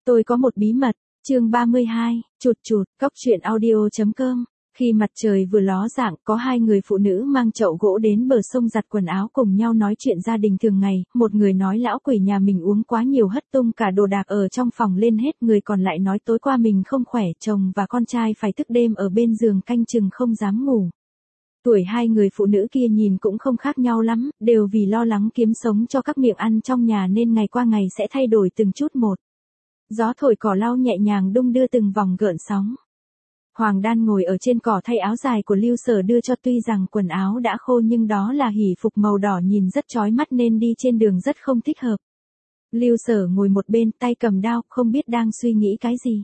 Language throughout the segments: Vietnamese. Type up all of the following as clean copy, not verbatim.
Tôi có một bí mật, chương 32, chụt chụt, cóc truyện audio.com. Khi mặt trời vừa ló dạng, có hai người phụ nữ mang chậu gỗ đến bờ sông giặt quần áo cùng nhau nói chuyện gia đình thường ngày, một người nói lão quỷ nhà mình uống quá nhiều hất tung cả đồ đạc ở trong phòng lên hết, người còn lại nói tối qua mình không khỏe, chồng và con trai phải thức đêm ở bên giường canh chừng không dám ngủ. Tuổi hai người phụ nữ kia nhìn cũng không khác nhau lắm, đều vì lo lắng kiếm sống cho các miệng ăn trong nhà nên ngày qua ngày sẽ thay đổi từng chút một. Gió thổi cỏ lau nhẹ nhàng đung đưa từng vòng gợn sóng. Hoàng Đan ngồi ở trên cỏ thay áo dài của Lưu Sở đưa cho, tuy rằng quần áo đã khô nhưng đó là hỷ phục màu đỏ nhìn rất chói mắt nên đi trên đường rất không thích hợp. Lưu Sở ngồi một bên tay cầm đao, không biết đang suy nghĩ cái gì.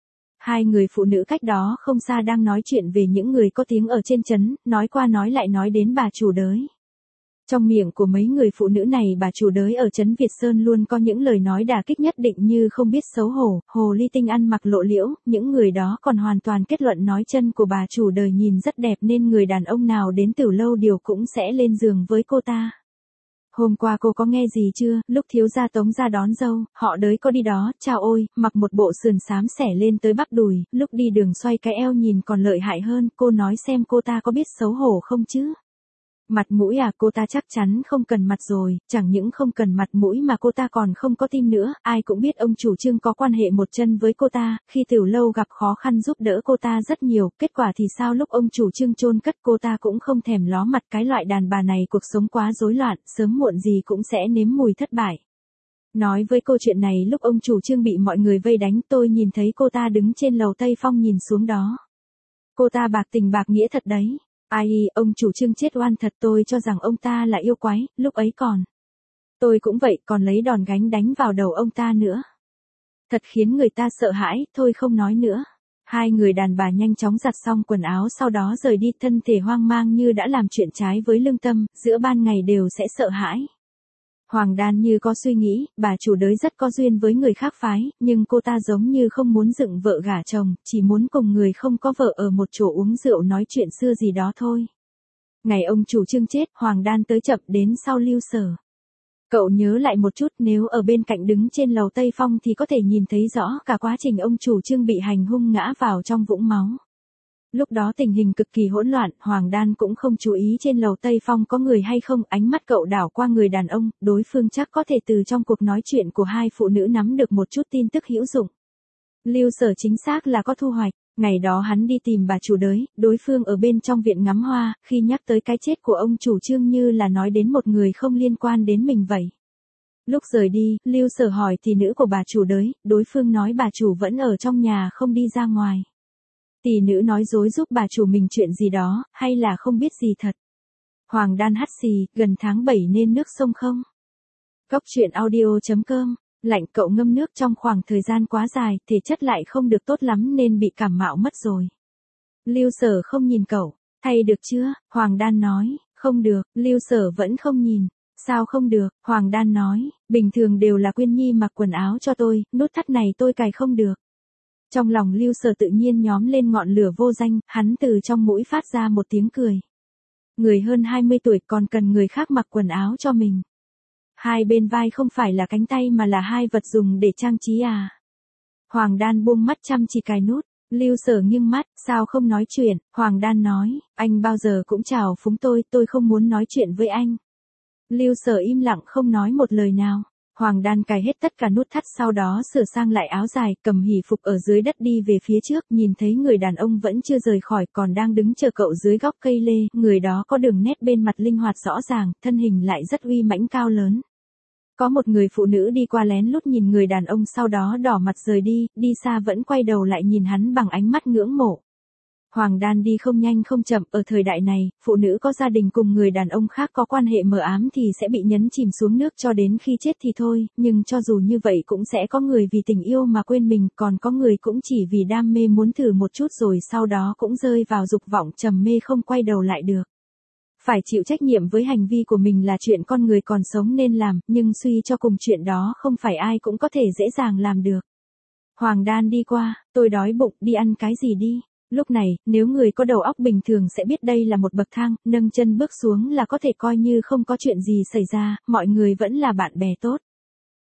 Hai người phụ nữ cách đó không xa đang nói chuyện về những người có tiếng ở trên trấn, nói qua nói lại nói đến bà chủ đới. Trong miệng của mấy người phụ nữ này bà chủ đới ở trấn Việt Sơn luôn có những lời nói đả kích nhất định như không biết xấu hổ, hồ ly tinh ăn mặc lộ liễu, những người đó còn hoàn toàn kết luận nói chân của bà chủ đời nhìn rất đẹp nên người đàn ông nào đến Tử Lâu Điều cũng sẽ lên giường với cô ta. Hôm qua cô có nghe gì chưa, lúc thiếu gia Tống ra đón dâu, họ đới có đi đó, chao ôi, mặc một bộ sườn xám xẻ lên tới bắp đùi, lúc đi đường xoay cái eo nhìn còn lợi hại hơn, cô nói xem cô ta có biết xấu hổ không chứ? Mặt mũi à, cô ta chắc chắn không cần mặt rồi, chẳng những không cần mặt mũi mà cô ta còn không có tim nữa, ai cũng biết ông chủ Trương có quan hệ một chân với cô ta, khi Tiểu Lâu gặp khó khăn giúp đỡ cô ta rất nhiều, kết quả thì sao lúc ông chủ Trương chôn cất cô ta cũng không thèm ló mặt, cái loại đàn bà này cuộc sống quá rối loạn, sớm muộn gì cũng sẽ nếm mùi thất bại. Nói với câu chuyện này lúc ông chủ Trương bị mọi người vây đánh tôi nhìn thấy cô ta đứng trên lầu Tây Phong nhìn xuống đó. Cô ta bạc tình bạc nghĩa thật đấy. Ai, ông chủ Trương chết oan thật, tôi cho rằng ông ta là yêu quái, lúc ấy còn. Tôi cũng vậy, còn lấy đòn gánh đánh vào đầu ông ta nữa. Thật khiến người ta sợ hãi, thôi không nói nữa. Hai người đàn bà nhanh chóng giặt xong quần áo sau đó rời đi, thân thể hoang mang như đã làm chuyện trái với lương tâm, giữa ban ngày đều sẽ sợ hãi. Hoàng Đan như có suy nghĩ, bà chủ đới rất có duyên với người khác phái, nhưng cô ta giống như không muốn dựng vợ gả chồng, chỉ muốn cùng người không có vợ ở một chỗ uống rượu nói chuyện xưa gì đó thôi. Ngày ông chủ Trương chết, Hoàng Đan tới chậm đến sau Lưu Sở. Cậu nhớ lại một chút, nếu ở bên cạnh đứng trên lầu Tây Phong thì có thể nhìn thấy rõ cả quá trình ông chủ Trương bị hành hung ngã vào trong vũng máu. Lúc đó tình hình cực kỳ hỗn loạn, Hoàng Đan cũng không chú ý trên lầu Tây Phong có người hay không, ánh mắt cậu đảo qua người đàn ông, đối phương chắc có thể từ trong cuộc nói chuyện của hai phụ nữ nắm được một chút tin tức hữu dụng. Lưu Sở chính xác là có thu hoạch, ngày đó hắn đi tìm bà chủ đới, đối phương ở bên trong viện ngắm hoa, khi nhắc tới cái chết của ông chủ Trương như là nói đến một người không liên quan đến mình vậy. Lúc rời đi, Lưu Sở hỏi tỷ nữ của bà chủ đới, đối phương nói bà chủ vẫn ở trong nhà không đi ra ngoài. Tỷ nữ nói dối giúp bà chủ mình chuyện gì đó, hay là không biết gì thật. Hoàng Đan hắt xì, gần tháng 7 nên nước sông không? Cóc truyện audio.com, lạnh, cậu ngâm nước trong khoảng thời gian quá dài, thể chất lại không được tốt lắm nên bị cảm mạo mất rồi. Lưu Sở không nhìn cậu, thay được chưa? Hoàng Đan nói, không được, Lưu Sở vẫn không nhìn. Sao không được? Hoàng Đan nói, bình thường đều là Quyên Nhi mặc quần áo cho tôi, nút thắt này tôi cài không được. Trong lòng Lưu Sở tự nhiên nhóm lên ngọn lửa vô danh, hắn từ trong mũi phát ra một tiếng cười. Người hơn 20 tuổi còn cần người khác mặc quần áo cho mình. Hai bên vai không phải là cánh tay mà là hai vật dùng để trang trí à. Hoàng Đan buông mắt chăm chỉ cài nút, Lưu Sở nghiêng mắt, sao không nói chuyện, Hoàng Đan nói, anh bao giờ cũng chào phúng tôi không muốn nói chuyện với anh. Lưu Sở im lặng không nói một lời nào. Hoàng Đan cài hết tất cả nút thắt sau đó sửa sang lại áo dài, cầm hỷ phục ở dưới đất đi về phía trước, nhìn thấy người đàn ông vẫn chưa rời khỏi còn đang đứng chờ cậu dưới góc cây lê, người đó có đường nét bên mặt linh hoạt rõ ràng, thân hình lại rất uy mãnh cao lớn. Có một người phụ nữ đi qua lén lút nhìn người đàn ông sau đó đỏ mặt rời đi, đi xa vẫn quay đầu lại nhìn hắn bằng ánh mắt ngưỡng mộ. Hoàng Đan đi không nhanh không chậm, ở thời đại này, phụ nữ có gia đình cùng người đàn ông khác có quan hệ mờ ám thì sẽ bị nhấn chìm xuống nước cho đến khi chết thì thôi, nhưng cho dù như vậy cũng sẽ có người vì tình yêu mà quên mình, còn có người cũng chỉ vì đam mê muốn thử một chút rồi sau đó cũng rơi vào dục vọng trầm mê không quay đầu lại được. Phải chịu trách nhiệm với hành vi của mình là chuyện con người còn sống nên làm, nhưng suy cho cùng chuyện đó không phải ai cũng có thể dễ dàng làm được. Hoàng Đan đi qua, tôi đói bụng, đi ăn cái gì đi. Lúc này, nếu người có đầu óc bình thường sẽ biết đây là một bậc thang, nâng chân bước xuống là có thể coi như không có chuyện gì xảy ra, mọi người vẫn là bạn bè tốt.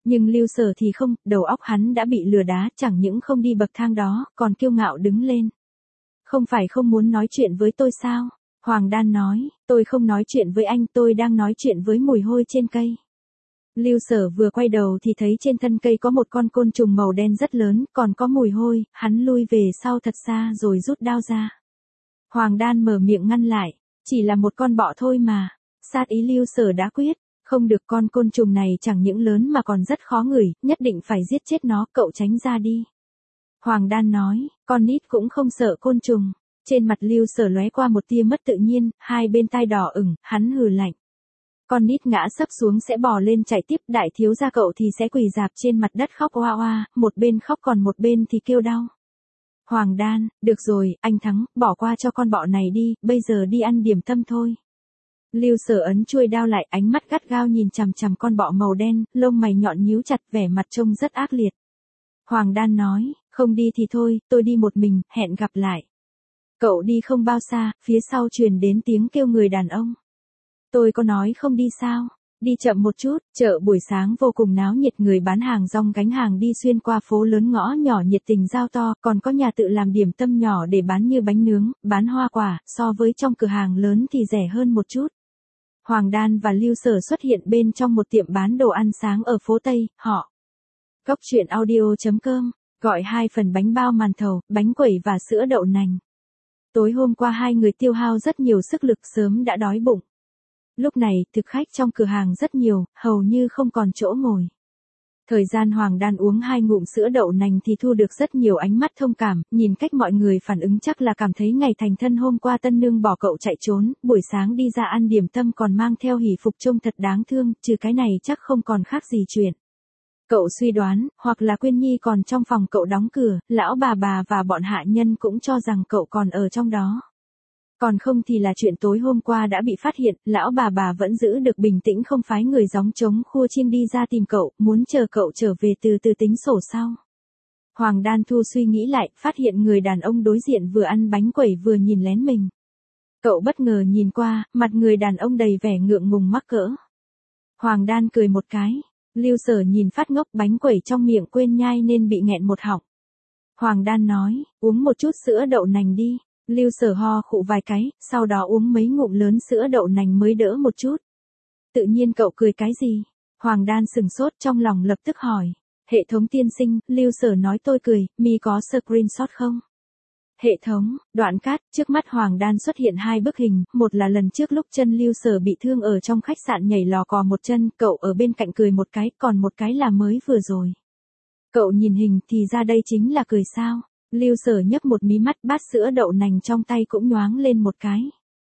Nhưng Lưu Sở thì không, đầu óc hắn đã bị lừa đá, chẳng những không đi bậc thang đó, còn kiêu ngạo đứng lên. Không phải không muốn nói chuyện với tôi sao? Hoàng Đan nói, tôi không nói chuyện với anh, tôi đang nói chuyện với mùi hôi trên cây. Lưu Sở vừa quay đầu thì thấy trên thân cây có một con côn trùng màu đen rất lớn, còn có mùi hôi, hắn lui về sau thật xa rồi rút đao ra. Hoàng Đan mở miệng ngăn lại, chỉ là một con bọ thôi mà. Sát ý Lưu Sở đã quyết, không được, con côn trùng này chẳng những lớn mà còn rất khó ngửi, nhất định phải giết chết nó, cậu tránh ra đi. Hoàng Đan nói, con nít cũng không sợ côn trùng. Trên mặt Lưu Sở lóe qua một tia mất tự nhiên, hai bên tai đỏ ửng, hắn hừ lạnh. Con nít ngã sấp xuống sẽ bò lên chạy tiếp, đại thiếu gia cậu thì sẽ quỳ rạp trên mặt đất khóc oa oa, một bên khóc còn một bên thì kêu đau. Hoàng Đan, được rồi, anh thắng, bỏ qua cho con bọ này đi, bây giờ đi ăn điểm tâm thôi. Lưu Sở ấn chuôi đao lại, ánh mắt gắt gao nhìn chằm chằm con bọ màu đen, lông mày nhọn nhíu chặt, vẻ mặt trông rất ác liệt. Hoàng Đan nói, không đi thì thôi, tôi đi một mình, hẹn gặp lại. Cậu đi không bao xa, phía sau truyền đến tiếng kêu người đàn ông. Tôi có nói không đi sao? Đi chậm một chút, chợ buổi sáng vô cùng náo nhiệt, người bán hàng rong gánh hàng đi xuyên qua phố lớn ngõ nhỏ nhiệt tình giao to, còn có nhà tự làm điểm tâm nhỏ để bán như bánh nướng, bán hoa quả, so với trong cửa hàng lớn thì rẻ hơn một chút. Hoàng Đan và Lưu Sở xuất hiện bên trong một tiệm bán đồ ăn sáng ở phố Tây, họ. Cóc truyện audio.com, gọi 2 phần bánh bao màn thầu, bánh quẩy và sữa đậu nành. Tối hôm qua hai người tiêu hao rất nhiều sức lực, sớm đã đói bụng. Lúc này, thực khách trong cửa hàng rất nhiều, hầu như không còn chỗ ngồi. Thời gian Hoàng Đan uống 2 ngụm sữa đậu nành thì thu được rất nhiều ánh mắt thông cảm, nhìn cách mọi người phản ứng chắc là cảm thấy ngày thành thân hôm qua tân nương bỏ cậu chạy trốn, buổi sáng đi ra ăn điểm tâm còn mang theo hỷ phục trông thật đáng thương, trừ cái này chắc không còn khác gì chuyện. Cậu suy đoán, hoặc là Quyên Nhi còn trong phòng cậu đóng cửa, lão bà và bọn hạ nhân cũng cho rằng cậu còn ở trong đó. Còn không thì là chuyện tối hôm qua đã bị phát hiện, lão bà vẫn giữ được bình tĩnh, không phái người gióng trống khua chiêng đi ra tìm cậu, muốn chờ cậu trở về từ từ tính sổ sau. Hoàng Đan Thu suy nghĩ lại, phát hiện người đàn ông đối diện vừa ăn bánh quẩy vừa nhìn lén mình. Cậu bất ngờ nhìn qua, mặt người đàn ông đầy vẻ ngượng ngùng mắc cỡ. Hoàng Đan cười một cái. Lưu Sở nhìn phát ngốc, bánh quẩy trong miệng quên nhai nên bị nghẹn một họng. Hoàng Đan nói, uống một chút sữa đậu nành đi. Lưu Sở ho khụ vài cái, sau đó uống mấy ngụm lớn sữa đậu nành mới đỡ một chút. Tự nhiên cậu cười cái gì? Hoàng Đan sừng sốt, trong lòng lập tức hỏi. Hệ thống tiên sinh, Lưu Sở nói tôi cười, mi có screenshot không? Hệ thống, đoạn cắt, trước mắt Hoàng Đan xuất hiện 2 bức hình, một là lần trước lúc chân Lưu Sở bị thương ở trong khách sạn nhảy lò cò một chân, cậu ở bên cạnh cười một cái, còn một cái là mới vừa rồi. Cậu nhìn hình thì ra đây chính là cười sao? Lưu Sở nhấc một mí mắt, bát sữa đậu nành trong tay cũng nhoáng lên một cái.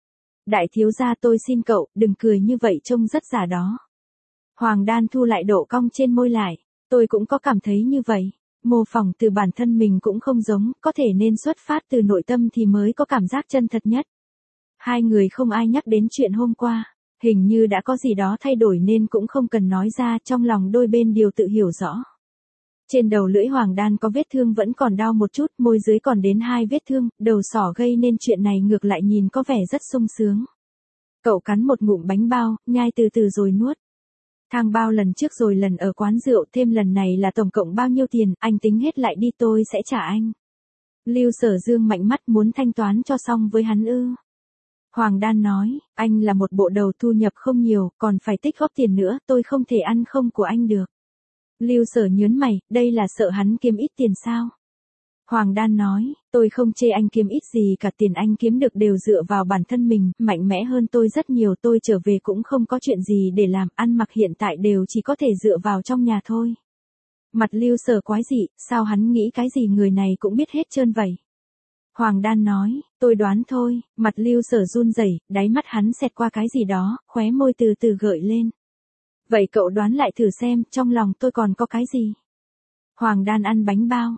Đại thiếu gia, tôi xin cậu, đừng cười như vậy, trông rất giả đó. Hoàng Đan thu lại độ cong trên môi lại, tôi cũng có cảm thấy như vậy. Mô phỏng từ bản thân mình cũng không giống, có thể nên xuất phát từ nội tâm thì mới có cảm giác chân thật nhất. Hai người không ai nhắc đến chuyện hôm qua, hình như đã có gì đó thay đổi nên cũng không cần nói ra, trong lòng đôi bên đều tự hiểu rõ. Trên đầu lưỡi Hoàng Đan có vết thương vẫn còn đau một chút, môi dưới còn đến 2 vết thương, đầu sỏ gây nên chuyện này ngược lại nhìn có vẻ rất sung sướng. Cậu cắn một ngụm bánh bao, nhai từ từ rồi nuốt. Thang bao lần trước rồi lần ở quán rượu, thêm lần này là tổng cộng bao nhiêu tiền, anh tính hết lại đi, tôi sẽ trả anh. Lưu Sở dương mạnh mắt, muốn thanh toán cho xong với hắn ư? Hoàng Đan nói, anh là một bộ đầu thu nhập không nhiều, còn phải tích góp tiền nữa, tôi không thể ăn không của anh được. Lưu Sở nhớn mày, đây là sợ hắn kiếm ít tiền sao? Hoàng Đan nói, tôi không chê anh kiếm ít gì cả, tiền anh kiếm được đều dựa vào bản thân mình, mạnh mẽ hơn tôi rất nhiều, tôi trở về cũng không có chuyện gì để làm, ăn mặc hiện tại đều chỉ có thể dựa vào trong nhà thôi. Mặt Lưu Sở quái dị, sao hắn nghĩ cái gì người này cũng biết hết trơn vậy? Hoàng Đan nói, tôi đoán thôi, mặt Lưu Sở run rẩy, đáy mắt hắn xẹt qua cái gì đó, khóe môi từ từ gợi lên. Vậy cậu đoán lại thử xem, trong lòng tôi còn có cái gì? Hoàng Đan ăn bánh bao.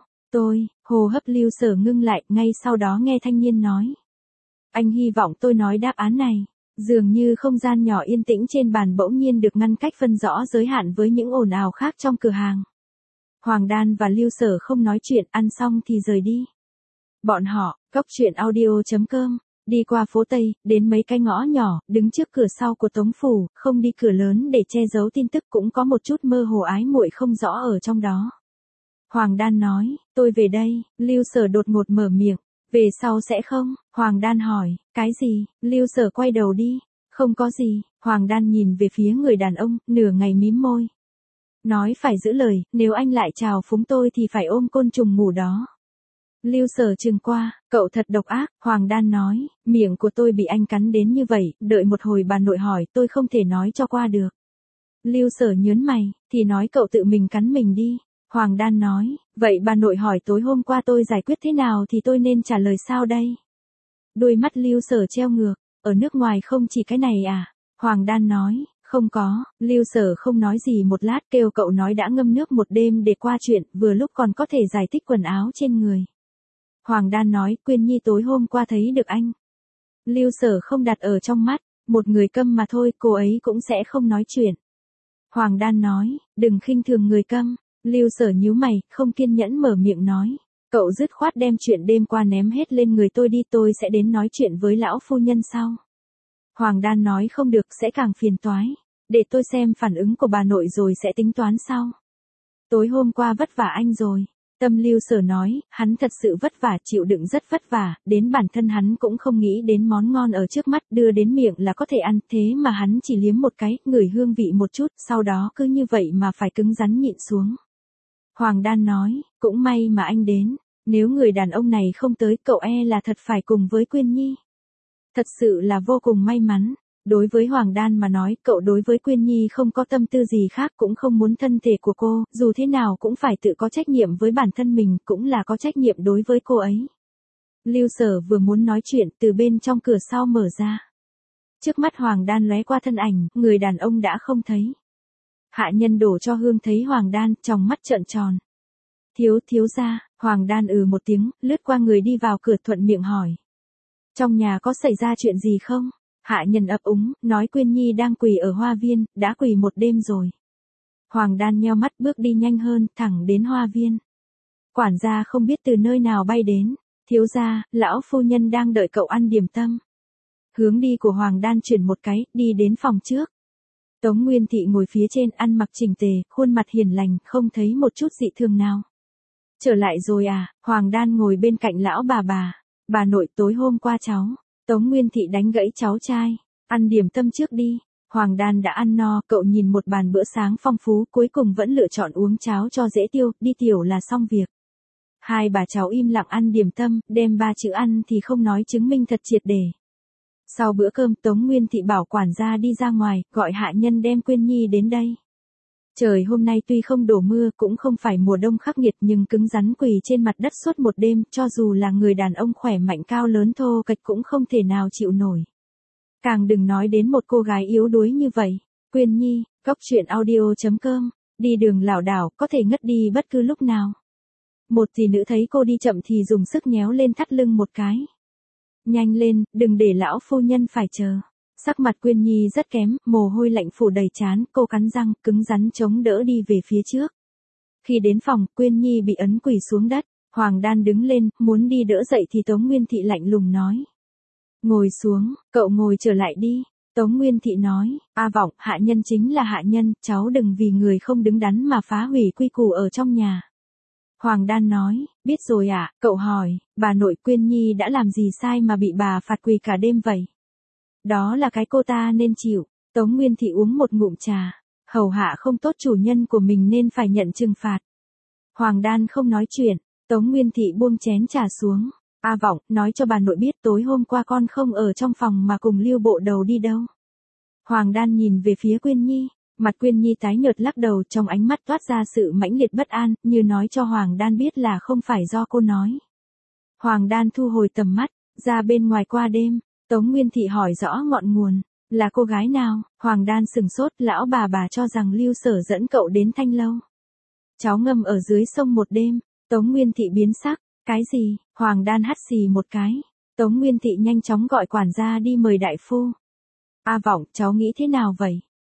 Hô hấp Lưu Sở ngưng lại, ngay sau đó nghe thanh niên nói. Anh hy vọng tôi nói đáp án này. Dường như không gian nhỏ yên tĩnh trên bàn bỗng nhiên được ngăn cách phân rõ giới hạn với những ồn ào khác trong cửa hàng. Hoàng Đan và Lưu Sở không nói chuyện, ăn xong thì rời đi. Bọn họ, cóc truyện audio.com Đi qua phố Tây, đến mấy cái ngõ nhỏ, đứng trước cửa sau của Tống phủ, không đi cửa lớn để che giấu tin tức cũng có một chút mơ hồ ái muội không rõ ở trong đó. Hoàng Đan nói, tôi về đây, Lưu Sở đột ngột mở miệng, về sau sẽ không? Hoàng Đan hỏi, cái gì? Lưu Sở quay đầu đi, không có gì, Hoàng Đan nhìn về phía người đàn ông, nửa ngày mím môi. Nói phải giữ lời, nếu anh lại chào phúng tôi thì phải ôm côn trùng ngủ đó. Lưu Sở trừng qua, cậu thật độc ác, Hoàng Đan nói, miệng của tôi bị anh cắn đến như vậy, đợi một hồi bà nội hỏi tôi không thể nói cho qua được. Lưu Sở nhớn mày, thì nói cậu tự mình cắn mình đi. Hoàng Đan nói, vậy bà nội hỏi tối hôm qua tôi giải quyết thế nào thì tôi nên trả lời sao đây? Đôi mắt Lưu Sở treo ngược, ở nước ngoài không chỉ cái này à? Hoàng Đan nói, không có, Lưu Sở không nói gì một lát kêu cậu nói đã ngâm nước một đêm để qua chuyện, vừa lúc còn có thể giải thích quần áo trên người. Hoàng Đan nói, Quyên Nhi tối hôm qua thấy được anh. Lưu Sở không đặt ở trong mắt, một người câm mà thôi, cô ấy cũng sẽ không nói chuyện. Hoàng Đan nói, đừng khinh thường người câm. Lưu Sở nhíu mày, không kiên nhẫn mở miệng nói. Cậu dứt khoát đem chuyện đêm qua ném hết lên người tôi đi, tôi sẽ đến nói chuyện với lão phu nhân sau. Hoàng Đan nói không được, sẽ càng phiền toái. Để tôi xem phản ứng của bà nội rồi sẽ tính toán sau. Tối hôm qua vất vả anh rồi. Tâm Lưu Sở nói, hắn thật sự vất vả, chịu đựng rất vất vả, đến bản thân hắn cũng không nghĩ đến món ngon ở trước mắt đưa đến miệng là có thể ăn, thế mà hắn chỉ liếm một cái, ngửi hương vị một chút, sau đó cứ như vậy mà phải cứng rắn nhịn xuống. Hoàng Đan nói, cũng may mà anh đến, nếu người đàn ông này không tới cậu là thật phải cùng với Quyên Nhi. Thật sự là vô cùng may mắn. Đối với Hoàng Đan mà nói, cậu đối với Quyên Nhi không có tâm tư gì khác, cũng không muốn thân thể của cô, dù thế nào cũng phải tự có trách nhiệm với bản thân mình, cũng là có trách nhiệm đối với cô ấy. Lưu Sở vừa muốn nói chuyện, từ bên trong cửa sau mở ra. Trước mắt Hoàng Đan lóe qua thân ảnh, người đàn ông đã không thấy. Hạ nhân đổ cho hương thấy Hoàng Đan, tròng mắt trợn tròn. Thiếu gia, Hoàng Đan một tiếng, lướt qua người đi vào cửa thuận miệng hỏi. Trong nhà có xảy ra chuyện gì không? Hạ nhân ấp úng, nói Quyên Nhi đang quỳ ở hoa viên, đã quỳ một đêm rồi. Hoàng Đan nheo mắt bước đi nhanh hơn, thẳng đến hoa viên. Quản gia không biết từ nơi nào bay đến. Thiếu gia, lão phu nhân đang đợi cậu ăn điểm tâm. Hướng đi của Hoàng Đan chuyển một cái, đi đến phòng trước. Tống Nguyên Thị ngồi phía trên ăn mặc chỉnh tề, khuôn mặt hiền lành, không thấy một chút dị thường nào. Trở lại rồi à? Hoàng Đan ngồi bên cạnh lão bà. Bà nội tối hôm qua cháu. Tống Nguyên Thị đánh gãy cháu trai. Ăn điểm tâm trước đi. Hoàng Đan đã ăn no, cậu nhìn một bàn bữa sáng phong phú, cuối cùng vẫn lựa chọn uống cháo cho dễ tiêu, đi tiểu là xong việc. Hai bà cháu im lặng ăn điểm tâm, đem 3 chữ ăn thì không nói chứng minh thật triệt để. Sau bữa cơm, Tống Nguyên Thị bảo quản gia đi ra ngoài, gọi hạ nhân đem Quyên Nhi đến đây. Trời hôm nay tuy không đổ mưa, cũng không phải mùa đông khắc nghiệt, nhưng cứng rắn quỳ trên mặt đất suốt một đêm, cho dù là người đàn ông khỏe mạnh cao lớn thô kệch cũng không thể nào chịu nổi. Càng đừng nói đến một cô gái yếu đuối như vậy. Quyên Nhi, coctruyện.audio.com, đi đường lảo đảo, có thể ngất đi bất cứ lúc nào. Một tỷ nữ thấy cô đi chậm thì dùng sức nhéo lên thắt lưng một cái. Nhanh lên, đừng để lão phu nhân phải chờ. Sắc mặt Quyên Nhi rất kém, mồ hôi lạnh phủ đầy trán, cô cắn răng, cứng rắn chống đỡ đi về phía trước. Khi đến phòng, Quyên Nhi bị ấn quỳ xuống đất, Hoàng Đan đứng lên, muốn đi đỡ dậy thì Tống Nguyên Thị lạnh lùng nói. Ngồi xuống, cậu ngồi trở lại đi. Tống Nguyên Thị nói, A Vọng, hạ nhân chính là hạ nhân, cháu đừng vì người không đứng đắn mà phá hủy quy củ ở trong nhà. Hoàng Đan nói, biết rồi ạ, cậu hỏi, bà nội Quyên Nhi đã làm gì sai mà bị bà phạt quỳ cả đêm vậy? Đó là cái cô ta nên chịu. Tống Nguyên Thị uống một ngụm trà, hầu hạ không tốt chủ nhân của mình nên phải nhận trừng phạt. Hoàng Đan không nói chuyện, Tống Nguyên Thị buông chén trà xuống. A Vọng, nói cho bà nội biết tối hôm qua con không ở trong phòng mà cùng Lưu Bộ Đầu đi đâu. Hoàng Đan nhìn về phía Quyên Nhi, mặt Quyên Nhi tái nhợt lắc đầu, trong ánh mắt toát ra sự mãnh liệt bất an, như nói cho Hoàng Đan biết là không phải do cô nói. Hoàng Đan thu hồi tầm mắt, ra bên ngoài qua đêm. Tống Nguyên Thị hỏi rõ ngọn nguồn, là cô gái nào? Hoàng Đan sừng sốt, lão bà cho rằng Lưu Sở dẫn cậu đến Thanh Lâu. Cháu ngâm ở dưới sông một đêm. Tống Nguyên Thị biến sắc, cái gì? Hoàng Đan hắt xì một cái. Tống Nguyên Thị nhanh chóng gọi quản gia đi mời đại phu. A Vọng, cháu nghĩ thế nào vậy?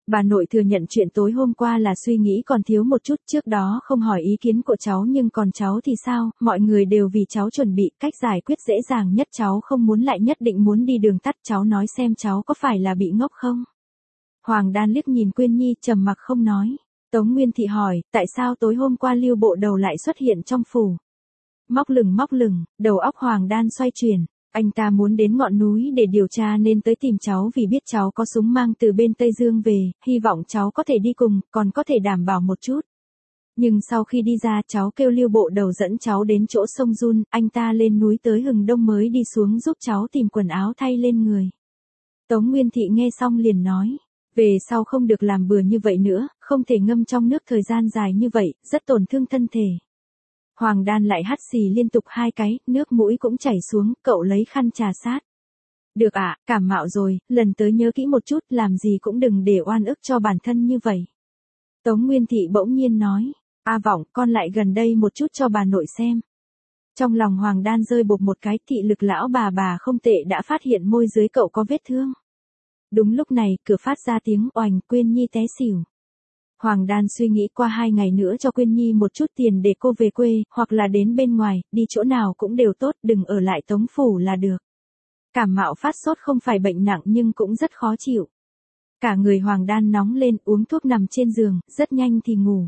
Bà nội thừa nhận chuyện tối hôm qua là suy nghĩ còn thiếu một chút, trước đó không hỏi ý kiến của cháu, nhưng còn cháu thì sao, mọi người đều vì cháu chuẩn bị, cách giải quyết dễ dàng nhất cháu không muốn lại nhất định muốn đi đường tắt, cháu nói xem cháu có phải là bị ngốc không? Hoàng Đan liếc nhìn Quyên Nhi trầm mặc không nói. Tống Nguyên Thị hỏi, tại sao tối hôm qua Lưu Bộ Đầu lại xuất hiện trong phủ? Móc lửng, đầu óc Hoàng Đan xoay chuyển. Anh ta muốn đến ngọn núi để điều tra nên tới tìm cháu vì biết cháu có súng mang từ bên Tây Dương về, hy vọng cháu có thể đi cùng, còn có thể đảm bảo một chút. Nhưng sau khi đi ra cháu kêu Lưu Bộ Đầu dẫn cháu đến chỗ sông Jun, anh ta lên núi tới Hừng Đông mới đi xuống giúp cháu tìm quần áo thay lên người. Tống Nguyên Thị nghe xong liền nói, về sau không được làm bừa như vậy nữa, không thể ngâm trong nước thời gian dài như vậy, rất tổn thương thân thể. Hoàng Đan lại hắt xì liên tục 2 cái, nước mũi cũng chảy xuống, cậu lấy khăn trà sát. Được ạ, cảm mạo rồi, lần tới nhớ kỹ một chút, làm gì cũng đừng để oan ức cho bản thân như vậy. Tống Nguyên Thị bỗng nhiên nói, A Vọng, con lại gần đây một chút cho bà nội xem. Trong lòng Hoàng Đan rơi bột một cái, thị lực lão bà không tệ đã phát hiện môi dưới cậu có vết thương. Đúng lúc này, cửa phát ra tiếng oành, Quyên Nhi té xỉu. Hoàng Đan suy nghĩ qua 2 ngày nữa cho Quyên Nhi một chút tiền để cô về quê, hoặc là đến bên ngoài, đi chỗ nào cũng đều tốt, đừng ở lại Tống phủ là được. Cảm mạo phát sốt không phải bệnh nặng nhưng cũng rất khó chịu. Cả người Hoàng Đan nóng lên, uống thuốc nằm trên giường, rất nhanh thì ngủ.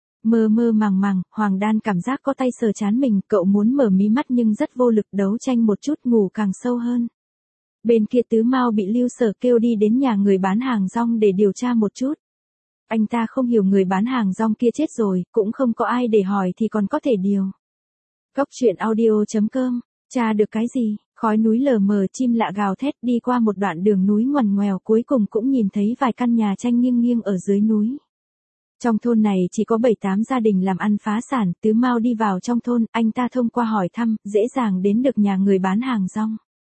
Mơ màng, Hoàng Đan cảm giác có tay sờ trán mình, cậu muốn mở mí mắt nhưng rất vô lực, đấu tranh một chút ngủ càng sâu hơn. Bên kia Tứ Mao bị Lưu Sở kêu đi đến nhà người bán hàng rong để điều tra một chút. Anh ta không hiểu người bán hàng rong kia chết rồi, cũng không có ai để hỏi thì còn có thể điều. Cốc truyện audio.com, tra được cái gì, khói núi lờ mờ, chim lạ gào thét, đi qua một đoạn đường núi ngoằn ngoèo, cuối cùng cũng nhìn thấy vài căn nhà tranh nghiêng ở dưới núi. Trong thôn này chỉ có 7-8 gia đình làm ăn phá sản, Tứ Mao đi vào trong thôn, anh ta thông qua hỏi thăm, dễ dàng đến được nhà người bán hàng rong.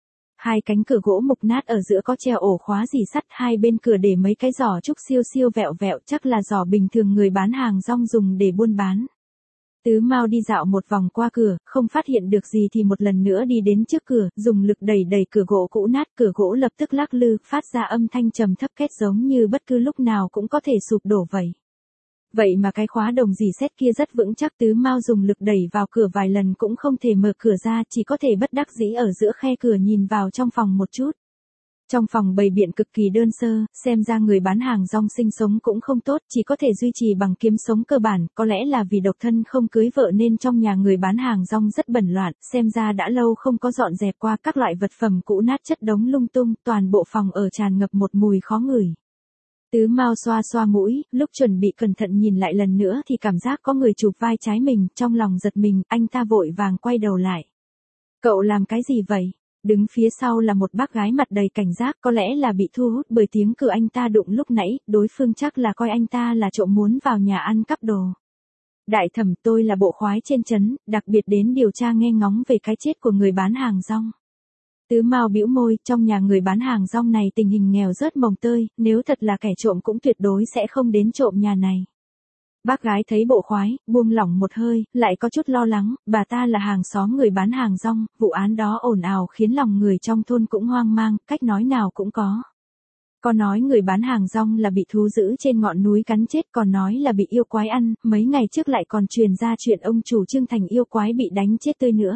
2 cánh cửa gỗ mục nát ở giữa có treo ổ khóa rỉ sắt, 2 bên cửa để mấy cái giỏ trúc siêu vẹo, chắc là giỏ bình thường người bán hàng rong dùng để buôn bán. Tứ Mao đi dạo một vòng qua cửa, không phát hiện được gì thì một lần nữa đi đến trước cửa, dùng lực đẩy cửa gỗ cũ nát, cửa gỗ lập tức lắc lư, phát ra âm thanh trầm thấp két giống như bất cứ lúc nào cũng có thể sụp đổ vậy. Vậy mà cái khóa đồng rỉ sét kia rất vững chắc, Tứ Mao dùng lực đẩy vào cửa vài lần cũng không thể mở cửa ra, chỉ có thể bất đắc dĩ ở giữa khe cửa nhìn vào trong phòng một chút. Trong phòng bày biện cực kỳ đơn sơ, xem ra người bán hàng rong sinh sống cũng không tốt, chỉ có thể duy trì bằng kiếm sống cơ bản, có lẽ là vì độc thân không cưới vợ nên trong nhà người bán hàng rong rất bẩn loạn, xem ra đã lâu không có dọn dẹp qua, các loại vật phẩm cũ nát chất đống lung tung, toàn bộ phòng ở tràn ngập một mùi khó ngửi. Tứ Mao xoa mũi, lúc chuẩn bị cẩn thận nhìn lại lần nữa thì cảm giác có người chụp vai trái mình, trong lòng giật mình, anh ta vội vàng quay đầu lại. Cậu làm cái gì vậy? Đứng phía sau là một bác gái mặt đầy cảnh giác, có lẽ là bị thu hút bởi tiếng cửa anh ta đụng lúc nãy, đối phương chắc là coi anh ta là trộm muốn vào nhà ăn cắp đồ. Đại thẩm, tôi là bộ khoái trên trấn, đặc biệt đến điều tra nghe ngóng về cái chết của người bán hàng rong. Tứ Mao bĩu môi, trong nhà người bán hàng rong này tình hình nghèo rớt mồng tơi, nếu thật là kẻ trộm cũng tuyệt đối sẽ không đến trộm nhà này. Bác gái thấy bộ khoái, buông lỏng một hơi, lại có chút lo lắng, bà ta là hàng xóm người bán hàng rong, vụ án đó ồn ào khiến lòng người trong thôn cũng hoang mang, cách nói nào cũng có. Có nói người bán hàng rong là bị thú dữ trên ngọn núi cắn chết, còn nói là bị yêu quái ăn, mấy ngày trước lại còn truyền ra chuyện ông chủ Trương Thành yêu quái bị đánh chết tươi nữa.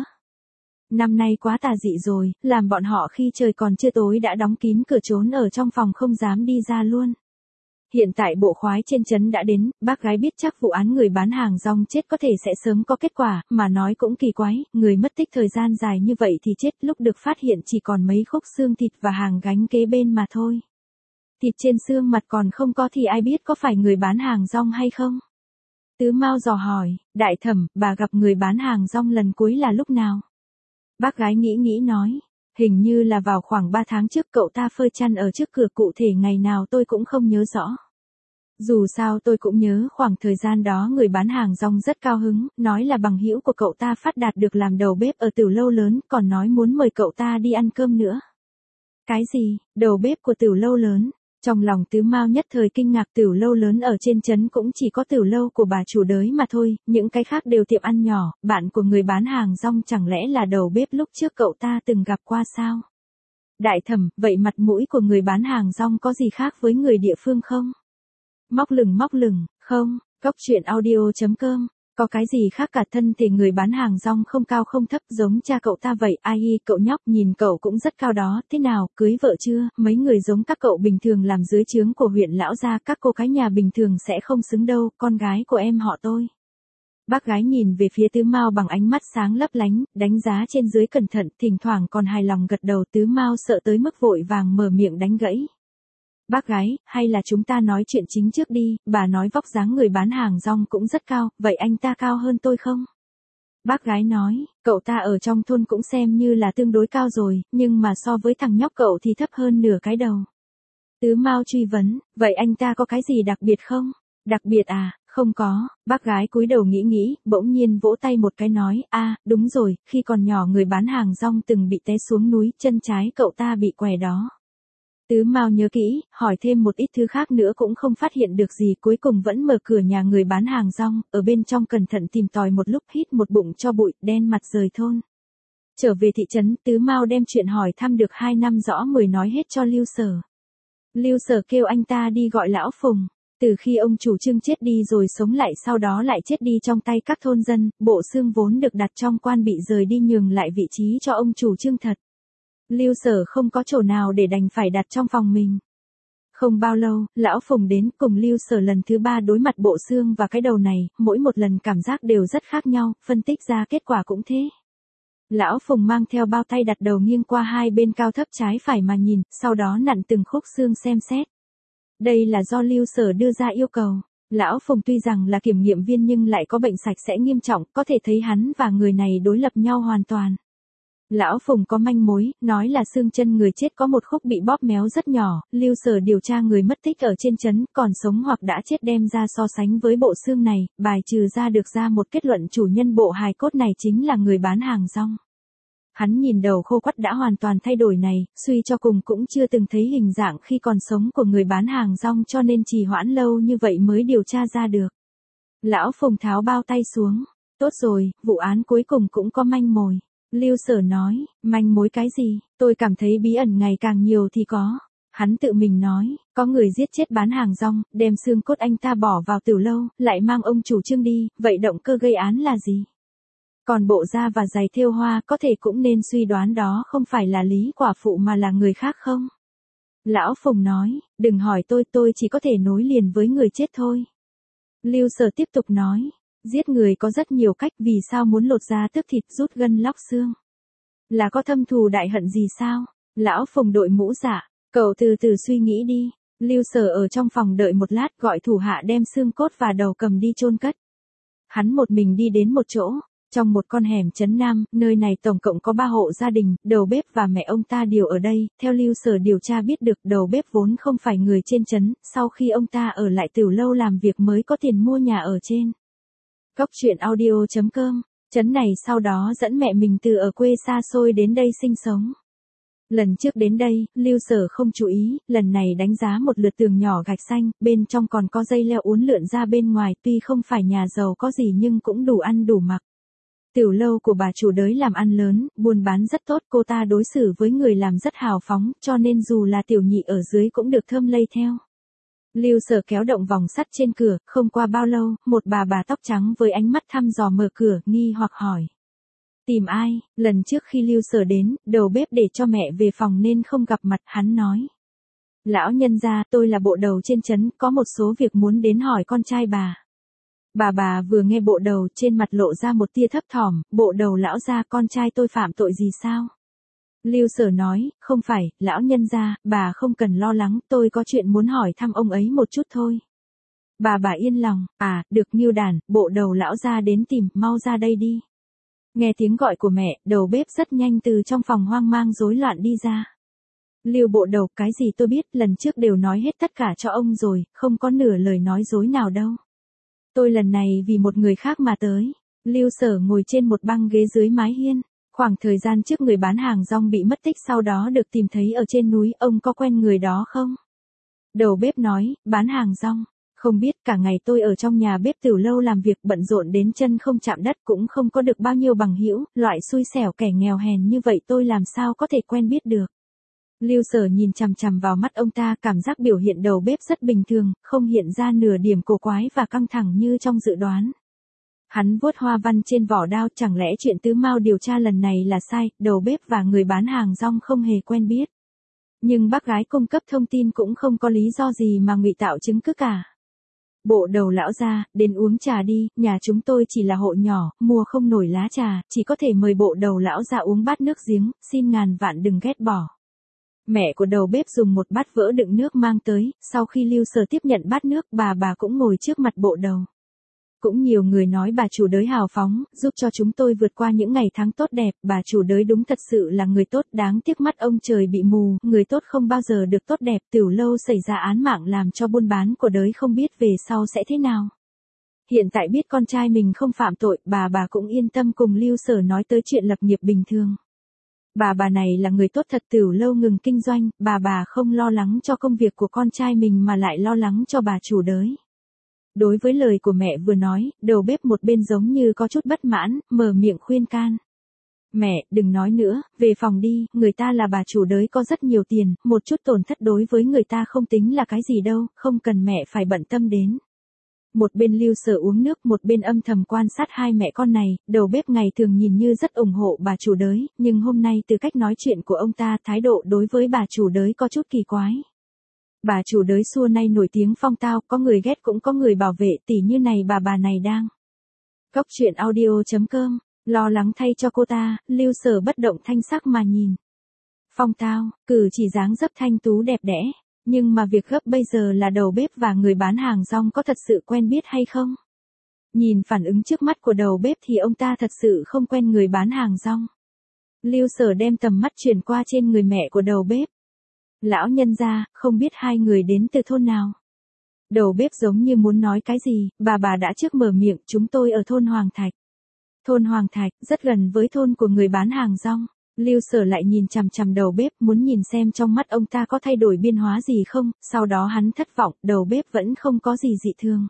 Năm nay quá tà dị rồi, làm bọn họ khi trời còn chưa tối đã đóng kín cửa trốn ở trong phòng không dám đi ra luôn. Hiện tại bộ khoái trên trấn đã đến, bác gái biết chắc vụ án người bán hàng rong chết có thể sẽ sớm có kết quả, mà nói cũng kỳ quái, người mất tích thời gian dài như vậy thì chết, lúc được phát hiện chỉ còn mấy khúc xương thịt và hàng gánh kế bên mà thôi. Thịt trên xương mặt còn không có thì ai biết có phải người bán hàng rong hay không? Tứ Mao dò hỏi, đại thẩm, bà gặp người bán hàng rong lần cuối là lúc nào? Bác gái nghĩ nói, hình như là vào khoảng 3 tháng trước, cậu ta phơi chăn ở trước cửa, cụ thể ngày nào tôi cũng không nhớ rõ. Dù sao tôi cũng nhớ khoảng thời gian đó người bán hàng rong rất cao hứng, nói là bằng hữu của cậu ta phát đạt được làm đầu bếp ở Tửu Lâu Lớn, còn nói muốn mời cậu ta đi ăn cơm nữa. Cái gì, đầu bếp của Tửu Lâu Lớn? Trong lòng Tứ Mao nhất thời kinh ngạc, Tửu Lâu Lớn ở trên trấn cũng chỉ có Tửu Lâu của bà chủ đới mà thôi, những cái khác đều tiệm ăn nhỏ, bạn của người bán hàng rong chẳng lẽ là đầu bếp lúc trước cậu ta từng gặp qua sao? Đại thẩm, vậy mặt mũi của người bán hàng rong có gì khác với người địa phương không? Móc lửng, không, cóc truyện audio.com. Có cái gì khác cả, thân thể người bán hàng rong không cao không thấp giống cha cậu ta vậy. Ai hi, cậu nhóc nhìn cậu cũng rất cao đó, thế nào, cưới vợ chưa? Mấy người giống các cậu bình thường làm dưới trướng của huyện lão gia, các cô cái nhà bình thường sẽ không xứng đâu, con gái của em họ tôi. Bác gái nhìn về phía Tứ Mao bằng ánh mắt sáng lấp lánh, đánh giá trên dưới cẩn thận, thỉnh thoảng còn hài lòng gật đầu. Tứ Mao sợ tới mức vội vàng mở miệng đánh gãy. Bác gái, hay là chúng ta nói chuyện chính trước đi, bà nói vóc dáng người bán hàng rong cũng rất cao, vậy anh ta cao hơn tôi không? Bác gái nói, cậu ta ở trong thôn cũng xem như là tương đối cao rồi, nhưng mà so với thằng nhóc cậu thì thấp hơn nửa cái đầu. Tứ Mao truy vấn, vậy anh ta có cái gì đặc biệt không? Đặc biệt à, không có, bác gái cúi đầu nghĩ, bỗng nhiên vỗ tay một cái nói, đúng rồi, khi còn nhỏ người bán hàng rong từng bị té xuống núi, chân trái cậu ta bị què đó. Tứ Mao nhớ kỹ, hỏi thêm một ít thứ khác nữa cũng không phát hiện được gì, cuối cùng vẫn mở cửa nhà người bán hàng rong, ở bên trong cẩn thận tìm tòi một lúc, hít một bụng cho bụi, đen mặt rời thôn. Trở về thị trấn, Tứ Mao đem chuyện hỏi thăm được 2 năm rõ mười nói hết cho Lưu Sở. Lưu Sở kêu anh ta đi gọi lão Phùng. Từ khi ông chủ Trương chết đi rồi sống lại, sau đó lại chết đi trong tay các thôn dân, bộ xương vốn được đặt trong quan bị rời đi nhường lại vị trí cho ông chủ Trương thật. Lưu Sở không có chỗ nào để đành phải đặt trong phòng mình. Không bao lâu, lão Phùng đến cùng Lưu Sở lần thứ 3 đối mặt bộ xương và cái đầu này, mỗi một lần cảm giác đều rất khác nhau, phân tích ra kết quả cũng thế. Lão Phùng mang theo bao tay đặt đầu nghiêng qua hai bên cao thấp trái phải mà nhìn, sau đó nặn từng khúc xương xem xét. Đây là do Lưu Sở đưa ra yêu cầu. Lão Phùng tuy rằng là kiểm nghiệm viên nhưng lại có bệnh sạch sẽ nghiêm trọng, có thể thấy hắn và người này đối lập nhau hoàn toàn. Lão Phùng có manh mối, nói là xương chân người chết có một khúc bị bóp méo rất nhỏ, Lưu Sở điều tra người mất tích ở trên trấn, còn sống hoặc đã chết đem ra so sánh với bộ xương này, bài trừ ra được ra một kết luận chủ nhân bộ hài cốt này chính là người bán hàng rong. Hắn nhìn đầu khô quắt đã hoàn toàn thay đổi này, suy cho cùng cũng chưa từng thấy hình dạng khi còn sống của người bán hàng rong cho nên trì hoãn lâu như vậy mới điều tra ra được. Lão Phùng tháo bao tay xuống. Tốt rồi, vụ án cuối cùng cũng có manh mối. Lưu Sở nói, manh mối cái gì, tôi cảm thấy bí ẩn ngày càng nhiều thì có. Hắn tự mình nói, có người giết chết bán hàng rong, đem xương cốt anh ta bỏ vào tửu lâu, lại mang ông chủ Trương đi, vậy động cơ gây án là gì? Còn bộ da và giày thêu hoa có thể cũng nên suy đoán đó không phải là Lý quả phụ mà là người khác không? Lão Phùng nói, đừng hỏi tôi chỉ có thể nối liền với người chết thôi. Lưu Sở tiếp tục nói, giết người có rất nhiều cách, vì sao muốn lột da tước thịt rút gân lóc xương? Là có thâm thù đại hận gì sao? Lão Phùng đội mũ dạ, cậu từ từ suy nghĩ đi. Lưu Sở ở trong phòng đợi một lát gọi thủ hạ đem xương cốt và đầu cầm đi chôn cất. Hắn một mình đi đến một chỗ. Trong một con hẻm trấn Nam, nơi này tổng cộng có 3 hộ gia đình, đầu bếp và mẹ ông ta đều ở đây, theo Lưu Sở điều tra biết được đầu bếp vốn không phải người trên trấn, sau khi ông ta ở lại tửu lâu làm việc mới có tiền mua nhà ở trên. Cóc truyện audio.com, trấn này sau đó dẫn mẹ mình từ ở quê xa xôi đến đây sinh sống. Lần trước đến đây, Lưu Sở không chú ý, lần này đánh giá một lượt tường nhỏ gạch xanh, bên trong còn có dây leo uốn lượn ra bên ngoài, tuy không phải nhà giàu có gì nhưng cũng đủ ăn đủ mặc. Tửu lâu của bà chủ đới làm ăn lớn, buôn bán rất tốt, cô ta đối xử với người làm rất hào phóng, cho nên dù là tiểu nhị ở dưới cũng được thơm lây theo. Lưu Sở kéo động vòng sắt trên cửa, không qua bao lâu, một bà tóc trắng với ánh mắt thăm dò mở cửa, nghi hoặc hỏi. Tìm ai? Lần trước khi Lưu Sở đến, đầu bếp để cho mẹ về phòng nên không gặp mặt, hắn nói. Lão nhân gia, tôi là bộ đầu trên trấn, có một số việc muốn đến hỏi con trai bà. Bà vừa nghe bộ đầu trên mặt lộ ra một tia thấp thỏm, bộ đầu lão gia, con trai tôi phạm tội gì sao? Lưu Sở nói, không phải, lão nhân gia, bà không cần lo lắng, tôi có chuyện muốn hỏi thăm ông ấy một chút thôi. Bà yên lòng, được Ngưu Đản, bộ đầu lão gia đến tìm, mau ra đây đi. Nghe tiếng gọi của mẹ, đầu bếp rất nhanh từ trong phòng hoang mang rối loạn đi ra. Lưu bộ đầu, cái gì tôi biết, lần trước đều nói hết tất cả cho ông rồi, không có nửa lời nói dối nào đâu. Tôi lần này vì một người khác mà tới. Lưu Sở ngồi trên một băng ghế dưới mái hiên. Khoảng thời gian trước người bán hàng rong bị mất tích sau đó được tìm thấy ở trên núi, ông có quen người đó không? Đầu bếp nói, bán hàng rong. Không biết, cả ngày tôi ở trong nhà bếp tửu lâu làm việc bận rộn đến chân không chạm đất, cũng không có được bao nhiêu bằng hữu, loại xui xẻo kẻ nghèo hèn như vậy tôi làm sao có thể quen biết được. Lưu Sở nhìn chằm chằm vào mắt ông ta, cảm giác biểu hiện đầu bếp rất bình thường, không hiện ra nửa điểm cổ quái và căng thẳng như trong dự đoán. Hắn vuốt hoa văn trên vỏ đao, chẳng lẽ chuyện Tứ Mao điều tra lần này là sai, đầu bếp và người bán hàng rong không hề quen biết. Nhưng bác gái cung cấp thông tin cũng không có lý do gì mà ngụy tạo chứng cứ cả. Bộ đầu lão gia, đến uống trà đi, nhà chúng tôi chỉ là hộ nhỏ, mua không nổi lá trà, chỉ có thể mời bộ đầu lão gia uống bát nước giếng, xin ngàn vạn đừng ghét bỏ. Mẹ của đầu bếp dùng một bát vỡ đựng nước mang tới, sau khi Lưu Sở tiếp nhận bát nước, bà cũng ngồi trước mặt bộ đầu. Cũng nhiều người nói bà chủ đới hào phóng, giúp cho chúng tôi vượt qua những ngày tháng tốt đẹp, bà chủ đới đúng thật sự là người tốt, đáng tiếc mắt ông trời bị mù, người tốt không bao giờ được tốt đẹp, Tiểu Lâu xảy ra án mạng làm cho buôn bán của đới không biết về sau sẽ thế nào. Hiện tại biết con trai mình không phạm tội, bà cũng yên tâm cùng Lưu Sở nói tới chuyện lập nghiệp bình thường. Bà này là người tốt thật, Tiểu Lâu ngừng kinh doanh, bà không lo lắng cho công việc của con trai mình mà lại lo lắng cho bà chủ đới. Đối với lời của mẹ vừa nói, đầu bếp một bên giống như có chút bất mãn, mở miệng khuyên can. Mẹ, đừng nói nữa, về phòng đi, người ta là bà chủ đới có rất nhiều tiền, một chút tổn thất đối với người ta không tính là cái gì đâu, không cần mẹ phải bận tâm đến. Một bên Lưu Sở uống nước, một bên âm thầm quan sát hai mẹ con này, đầu bếp ngày thường nhìn như rất ủng hộ bà chủ đới, nhưng hôm nay từ cách nói chuyện của ông ta, thái độ đối với bà chủ đới có chút kỳ quái. Bà chủ đới xưa nay nổi tiếng phong tao, có người ghét cũng có người bảo vệ, tỉ như này bà này đang. Cốc truyện audio.com, lo lắng thay cho cô ta, Lưu Sở bất động thanh sắc mà nhìn. Phong tao, cử chỉ dáng dấp thanh tú đẹp đẽ, nhưng mà việc gấp bây giờ là đầu bếp và người bán hàng rong có thật sự quen biết hay không? Nhìn phản ứng trước mắt của đầu bếp thì ông ta thật sự không quen người bán hàng rong. Lưu Sở đem tầm mắt chuyển qua trên người mẹ của đầu bếp. Lão nhân gia, không biết hai người đến từ thôn nào. Đầu bếp giống như muốn nói cái gì, bà đã trước mở miệng, chúng tôi ở thôn Hoàng Thạch. Thôn Hoàng Thạch, rất gần với thôn của người bán hàng rong. Lưu Sở lại nhìn chằm chằm đầu bếp, muốn nhìn xem trong mắt ông ta có thay đổi biến hóa gì không, sau đó hắn thất vọng, đầu bếp vẫn không có gì dị thường.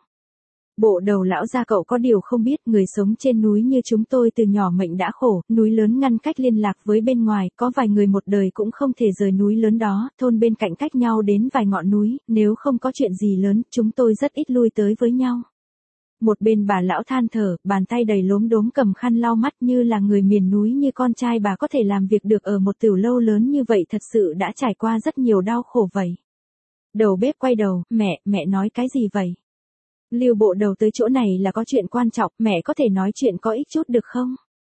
Bộ đầu lão gia, cậu có điều không biết, người sống trên núi như chúng tôi từ nhỏ mệnh đã khổ, núi lớn ngăn cách liên lạc với bên ngoài, có vài người một đời cũng không thể rời núi lớn đó, thôn bên cạnh cách nhau đến vài ngọn núi, nếu không có chuyện gì lớn, chúng tôi rất ít lui tới với nhau. Một bên bà lão than thở, bàn tay đầy lốm đốm cầm khăn lau mắt, như là người miền núi như con trai bà có thể làm việc được ở một tiểu lâu lớn như vậy thật sự đã trải qua rất nhiều đau khổ vậy. Đầu bếp quay đầu, mẹ nói cái gì vậy? Lưu bộ đầu tới chỗ này là có chuyện quan trọng, mẹ có thể nói chuyện có ích chút được không?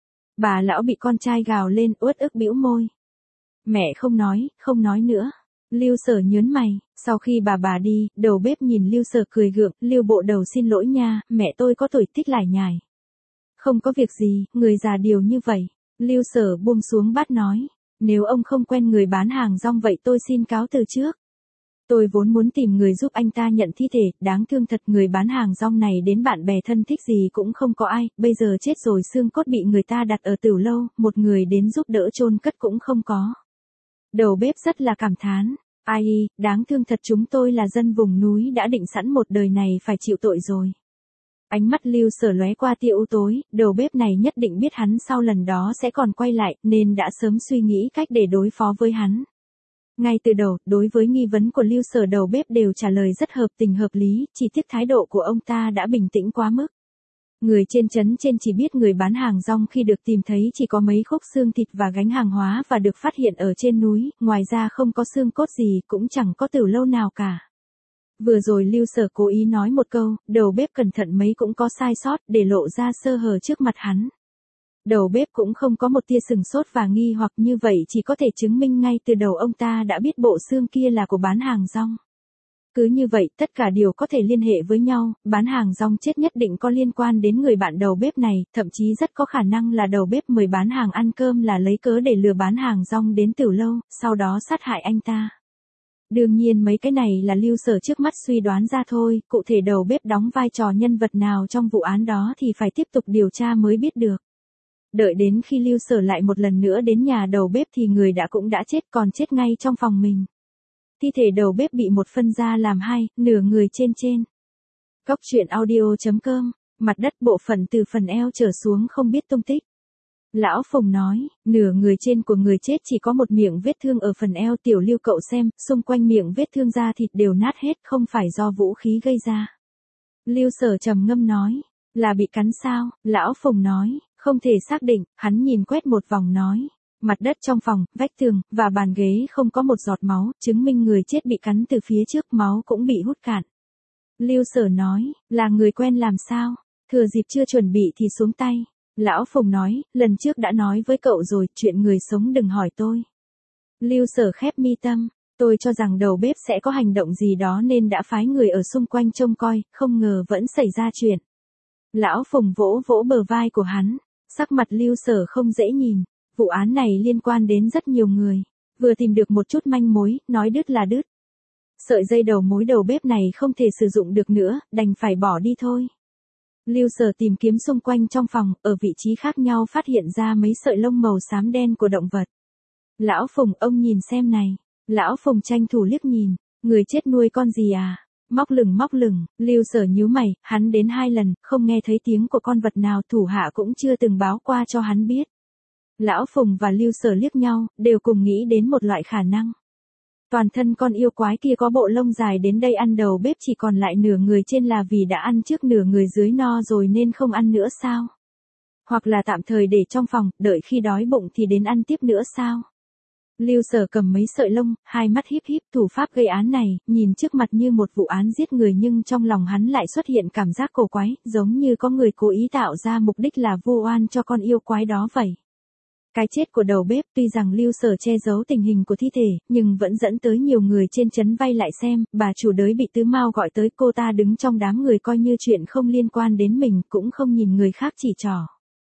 Bà lão bị con trai gào lên, uất ức bĩu môi. Mẹ không nói nữa. Lưu Sở nhớn mày, sau khi bà đi, đầu bếp nhìn Lưu Sở cười gượng, Lưu bộ đầu xin lỗi nha, mẹ tôi có tuổi thích lải nhải. Không có việc gì, người già điều như vậy. Lưu Sở buông xuống bát nói, nếu ông không quen người bán hàng rong vậy tôi xin cáo từ trước. Tôi vốn muốn tìm người giúp anh ta nhận thi thể, đáng thương thật, người bán hàng rong này đến bạn bè thân thích gì cũng không có ai, bây giờ chết rồi, xương cốt bị người ta đặt ở tiểu lâu, một người đến giúp đỡ chôn cất cũng không có. Đầu bếp rất là cảm thán, ai, đáng thương thật, chúng tôi là dân vùng núi đã định sẵn một đời này phải chịu tội rồi. Ánh mắt Lưu Sở lóe qua tia u tối, đầu bếp này nhất định biết hắn sau lần đó sẽ còn quay lại, nên đã sớm suy nghĩ cách để đối phó với hắn. Ngay từ đầu, đối với nghi vấn của Lưu Sở, đầu bếp đều trả lời rất hợp tình hợp lý, chỉ tiếc thái độ của ông ta đã bình tĩnh quá mức. Người trên trấn trên chỉ biết người bán hàng rong khi được tìm thấy chỉ có mấy khúc xương thịt và gánh hàng hóa và được phát hiện ở trên núi, ngoài ra không có xương cốt gì, cũng chẳng có tiểu lâu nào cả. Vừa rồi Lưu Sở cố ý nói một câu, đầu bếp cẩn thận mấy cũng có sai sót, để lộ ra sơ hở trước mặt hắn. Đầu bếp cũng không có một tia sừng sốt và nghi hoặc, như vậy chỉ có thể chứng minh ngay từ đầu ông ta đã biết bộ xương kia là của bán hàng rong. Cứ như vậy, tất cả đều có thể liên hệ với nhau, bán hàng rong chết nhất định có liên quan đến người bạn đầu bếp này, thậm chí rất có khả năng là đầu bếp mời bán hàng ăn cơm là lấy cớ để lừa bán hàng rong đến tiểu lâu, sau đó sát hại anh ta. Đương nhiên mấy cái này là Lưu Sở trước mắt suy đoán ra thôi, cụ thể đầu bếp đóng vai trò nhân vật nào trong vụ án đó thì phải tiếp tục điều tra mới biết được. Đợi đến khi Lưu Sở lại một lần nữa đến nhà đầu bếp thì người cũng đã chết, còn chết ngay trong phòng mình. Thi thể đầu bếp bị một phân ra làm hai, nửa người trên. Cốc truyện audio.com, mặt đất bộ phận từ phần eo trở xuống không biết tung tích. Lão Phùng nói, nửa người trên của người chết chỉ có một miệng vết thương ở phần eo. Tiểu Lưu cậu xem, xung quanh miệng vết thương da thịt đều nát hết, không phải do vũ khí gây ra. Lưu Sở trầm ngâm nói, là bị cắn sao? Lão Phùng nói, không thể xác định. Hắn nhìn quét một vòng nói, mặt đất trong phòng, vách tường, và bàn ghế không có một giọt máu, chứng minh người chết bị cắn từ phía trước, máu cũng bị hút cạn. Lưu Sở nói, là người quen làm sao? Thừa dịp chưa chuẩn bị thì xuống tay. Lão Phùng nói, lần trước đã nói với cậu rồi, chuyện người sống đừng hỏi tôi. Lưu Sở khép mi tâm, tôi cho rằng đầu bếp sẽ có hành động gì đó nên đã phái người ở xung quanh trông coi, không ngờ vẫn xảy ra chuyện. Lão Phùng vỗ vỗ bờ vai của hắn, sắc mặt Lưu Sở không dễ nhìn, vụ án này liên quan đến rất nhiều người, vừa tìm được một chút manh mối, nói đứt là đứt. Sợi dây đầu mối đầu bếp này không thể sử dụng được nữa, đành phải bỏ đi thôi. Lưu Sở tìm kiếm xung quanh trong phòng, ở vị trí khác nhau phát hiện ra mấy sợi lông màu xám đen của động vật. Lão Phùng, ông nhìn xem này. Lão Phùng tranh thủ liếc nhìn, người chết nuôi con gì à? Móc lửng, Lưu Sở nhíu mày, hắn đến 2 lần, không nghe thấy tiếng của con vật nào, thủ hạ cũng chưa từng báo qua cho hắn biết. Lão Phùng và Lưu Sở liếc nhau, đều cùng nghĩ đến một loại khả năng. Toàn thân con yêu quái kia có bộ lông dài đến đây ăn đầu bếp chỉ còn lại nửa người trên là vì đã ăn trước nửa người dưới no rồi nên không ăn nữa sao? Hoặc là tạm thời để trong phòng, đợi khi đói bụng thì đến ăn tiếp nữa sao? Lưu Sở cầm mấy sợi lông, hai mắt híp híp, thủ pháp gây án này, nhìn trước mặt như một vụ án giết người nhưng trong lòng hắn lại xuất hiện cảm giác cổ quái, giống như có người cố ý tạo ra mục đích là vu oan cho con yêu quái đó vậy. Cái chết của đầu bếp tuy rằng Lưu Sở che giấu tình hình của thi thể, nhưng vẫn dẫn tới nhiều người trên trấn vây lại xem, bà chủ đới bị Tứ Mao gọi tới, cô ta đứng trong đám người coi như chuyện không liên quan đến mình, cũng không nhìn người khác chỉ trỏ.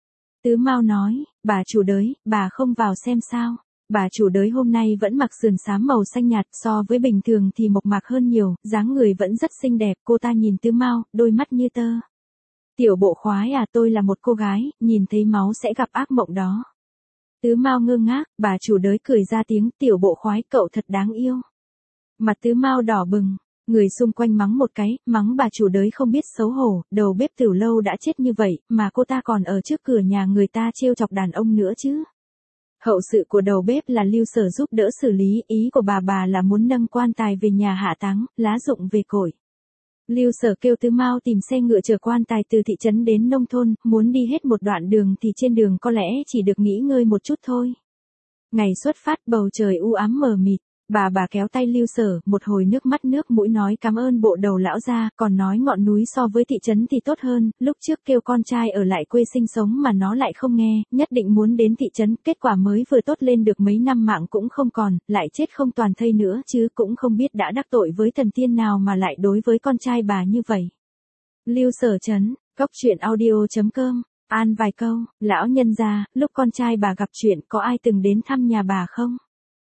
Tứ Mao nói, bà chủ đới, bà không vào xem sao? Bà chủ đới hôm nay vẫn mặc sườn xám màu xanh nhạt, so với bình thường thì mộc mạc hơn nhiều, dáng người vẫn rất xinh đẹp, cô ta nhìn Tứ Mao, đôi mắt như tơ. Tiểu bộ khoái à, tôi là một cô gái, nhìn thấy máu sẽ gặp ác mộng đó. Tứ Mao ngơ ngác, bà chủ đới cười ra tiếng, tiểu bộ khoái cậu thật đáng yêu. Mặt Tứ Mao đỏ bừng, người xung quanh mắng một cái, mắng bà chủ đới không biết xấu hổ, đầu bếp Tiểu Lâu đã chết như vậy, mà cô ta còn ở trước cửa nhà người ta trêu chọc đàn ông nữa chứ. Hậu sự của đầu bếp là Lưu Sở giúp đỡ xử lý, ý của bà là muốn nâng quan tài về nhà hạ táng, lá dụng về cội. Lưu Sở kêu Tứ Mao tìm xe ngựa chở quan tài từ thị trấn đến nông thôn, muốn đi hết một đoạn đường thì trên đường có lẽ chỉ được nghỉ ngơi một chút thôi. Ngày xuất phát bầu trời u ám mờ mịt, bà kéo tay Lưu Sở, một hồi nước mắt nước mũi nói cảm ơn bộ đầu lão gia, còn nói ngọn núi so với thị trấn thì tốt hơn, lúc trước kêu con trai ở lại quê sinh sống mà nó lại không nghe, nhất định muốn đến thị trấn, kết quả mới vừa tốt lên được mấy năm mạng cũng không còn, lại chết không toàn thây nữa chứ cũng không biết đã đắc tội với thần tiên nào mà lại đối với con trai bà như vậy. Lưu Sở chấn, coctruyện.audio.com, an vài câu, lão nhân gia, lúc con trai bà gặp chuyện có ai từng đến thăm nhà bà không?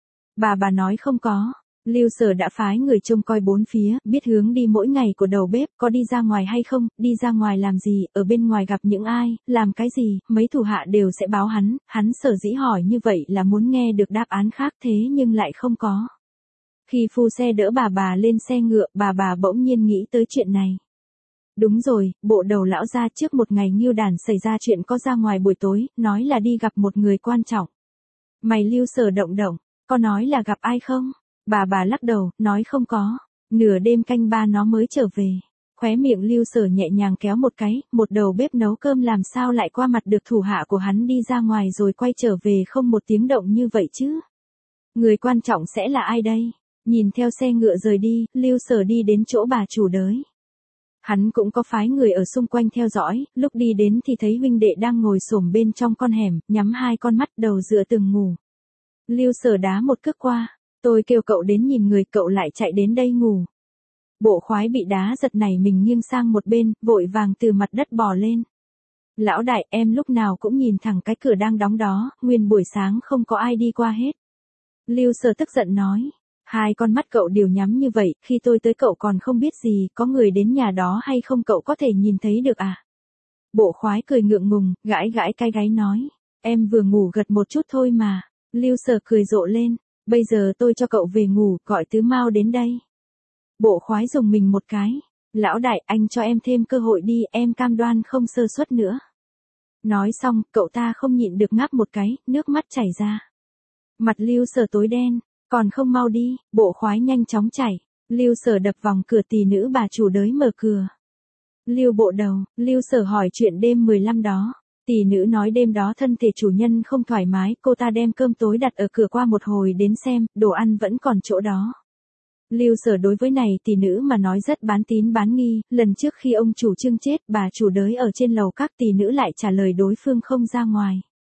Bà nói không có. Lưu Sở đã phái người trông coi bốn phía, biết hướng đi mỗi ngày của đầu bếp, có đi ra ngoài hay không, đi ra ngoài làm gì, ở bên ngoài gặp những ai, làm cái gì, mấy thủ hạ đều sẽ báo hắn sở dĩ hỏi như vậy là muốn nghe được đáp án khác thế nhưng lại không có. Khi phu xe đỡ bà lên xe ngựa, bà bỗng nhiên nghĩ tới chuyện này. Đúng rồi, bộ đầu lão gia trước một ngày Ngưu Đản xảy ra chuyện có ra ngoài buổi tối, nói là đi gặp một người quan trọng. Mày Lưu Sở động, có nói là gặp ai không? Bà lắc đầu, nói không có. Nửa đêm canh 3 nó mới trở về. Khóe miệng Lưu Sở nhẹ nhàng kéo một cái, một đầu bếp nấu cơm làm sao lại qua mặt được thủ hạ của hắn đi ra ngoài rồi quay trở về không một tiếng động như vậy chứ? Người quan trọng sẽ là ai đây? Nhìn theo xe ngựa rời đi, Lưu Sở đi đến chỗ bà chủ đới. Hắn cũng có phái người ở xung quanh theo dõi, lúc đi đến thì thấy huynh đệ đang ngồi xổm bên trong con hẻm, nhắm hai con mắt đầu dựa tường ngủ. Lưu Sở đá một cước qua, tôi kêu cậu đến nhìn người, cậu lại chạy đến đây ngủ. Bộ khoái bị đá giật nảy mình nghiêng sang một bên, vội vàng từ mặt đất bò lên. Lão đại, em lúc nào cũng nhìn thẳng cái cửa đang đóng đó, nguyên buổi sáng không có ai đi qua hết. Lưu Sở tức giận nói, hai con mắt cậu đều nhắm như vậy, khi tôi tới cậu còn không biết gì, có người đến nhà đó hay không cậu có thể nhìn thấy được à? Bộ khoái cười ngượng ngùng, gãi cái gáy nói, em vừa ngủ gật một chút thôi mà. Lưu Sở cười rộ lên, bây giờ tôi cho cậu về ngủ, gọi Tứ Mao đến đây. Bộ khoái dùng mình một cái, lão đại anh cho em thêm cơ hội đi, em cam đoan không sơ suất nữa. Nói xong, cậu ta không nhịn được ngáp một cái, nước mắt chảy ra. Mặt Lưu Sở tối đen, còn không mau đi, bộ khoái nhanh chóng chảy. Lưu Sở đập vòng cửa, tỷ nữ bà chủ đới mở cửa. Lưu bộ đầu, Lưu Sở hỏi chuyện đêm 15 đó. Tỷ nữ nói đêm đó thân thể chủ nhân không thoải mái, cô ta đem cơm tối đặt ở cửa qua một hồi đến xem, đồ ăn vẫn còn chỗ đó. Lưu Sở đối với này tỷ nữ mà nói rất bán tín bán nghi, lần trước khi ông chủ Trương chết, bà chủ đới ở trên lầu các tỷ nữ lại trả lời đối phương không ra ngoài.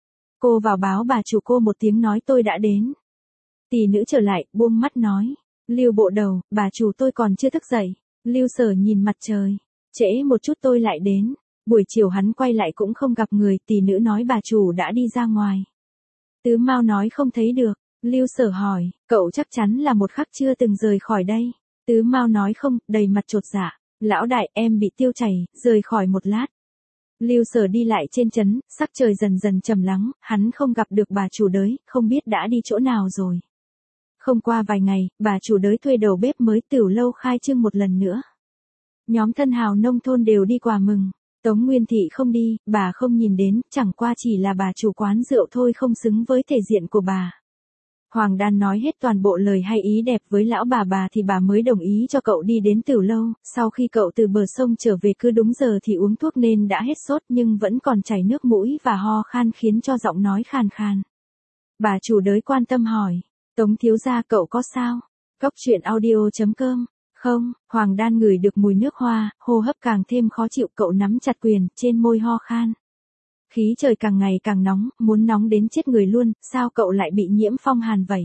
Cô vào báo bà chủ cô một tiếng nói tôi đã đến. Tỷ nữ trở lại, buông mắt nói. Lưu bộ đầu, bà chủ tôi còn chưa thức dậy. Lưu Sở nhìn mặt trời. Trễ một chút tôi lại đến. Buổi chiều hắn quay lại cũng không gặp người, tỷ nữ nói bà chủ đã đi ra ngoài. Tứ Mao nói không thấy được. Lưu Sở hỏi, cậu chắc chắn là một khắc chưa từng rời khỏi đây. Tứ Mao nói không, đầy mặt chột dạ. Lão đại, em bị tiêu chảy, rời khỏi một lát. Lưu Sở đi lại trên trấn, sắc trời dần dần trầm lắng, hắn không gặp được bà chủ đới, không biết đã đi chỗ nào rồi. Không qua vài ngày, bà chủ đới thuê đầu bếp mới Tửu Lâu khai trương một lần nữa. Nhóm thân hào nông thôn đều đi quà mừng. Tống Nguyên Thị không đi, bà không nhìn đến, chẳng qua chỉ là bà chủ quán rượu thôi, không xứng với thể diện của bà. Hoàng Đan nói hết toàn bộ lời hay ý đẹp với lão bà thì bà mới đồng ý cho cậu đi đến Tửu Lâu, sau khi cậu từ bờ sông trở về cứ đúng giờ thì uống thuốc nên đã hết sốt nhưng vẫn còn chảy nước mũi và ho khan khiến cho giọng nói khàn khàn. Bà chủ đới quan tâm hỏi, Tống thiếu gia cậu có sao? Cóc truyện audio.com. Không, Hoàng Đan ngửi được mùi nước hoa, hô hấp càng thêm khó chịu, cậu nắm chặt quyền, trên môi ho khan. Khí trời càng ngày càng nóng, muốn nóng đến chết người luôn, sao cậu lại bị nhiễm phong hàn vậy?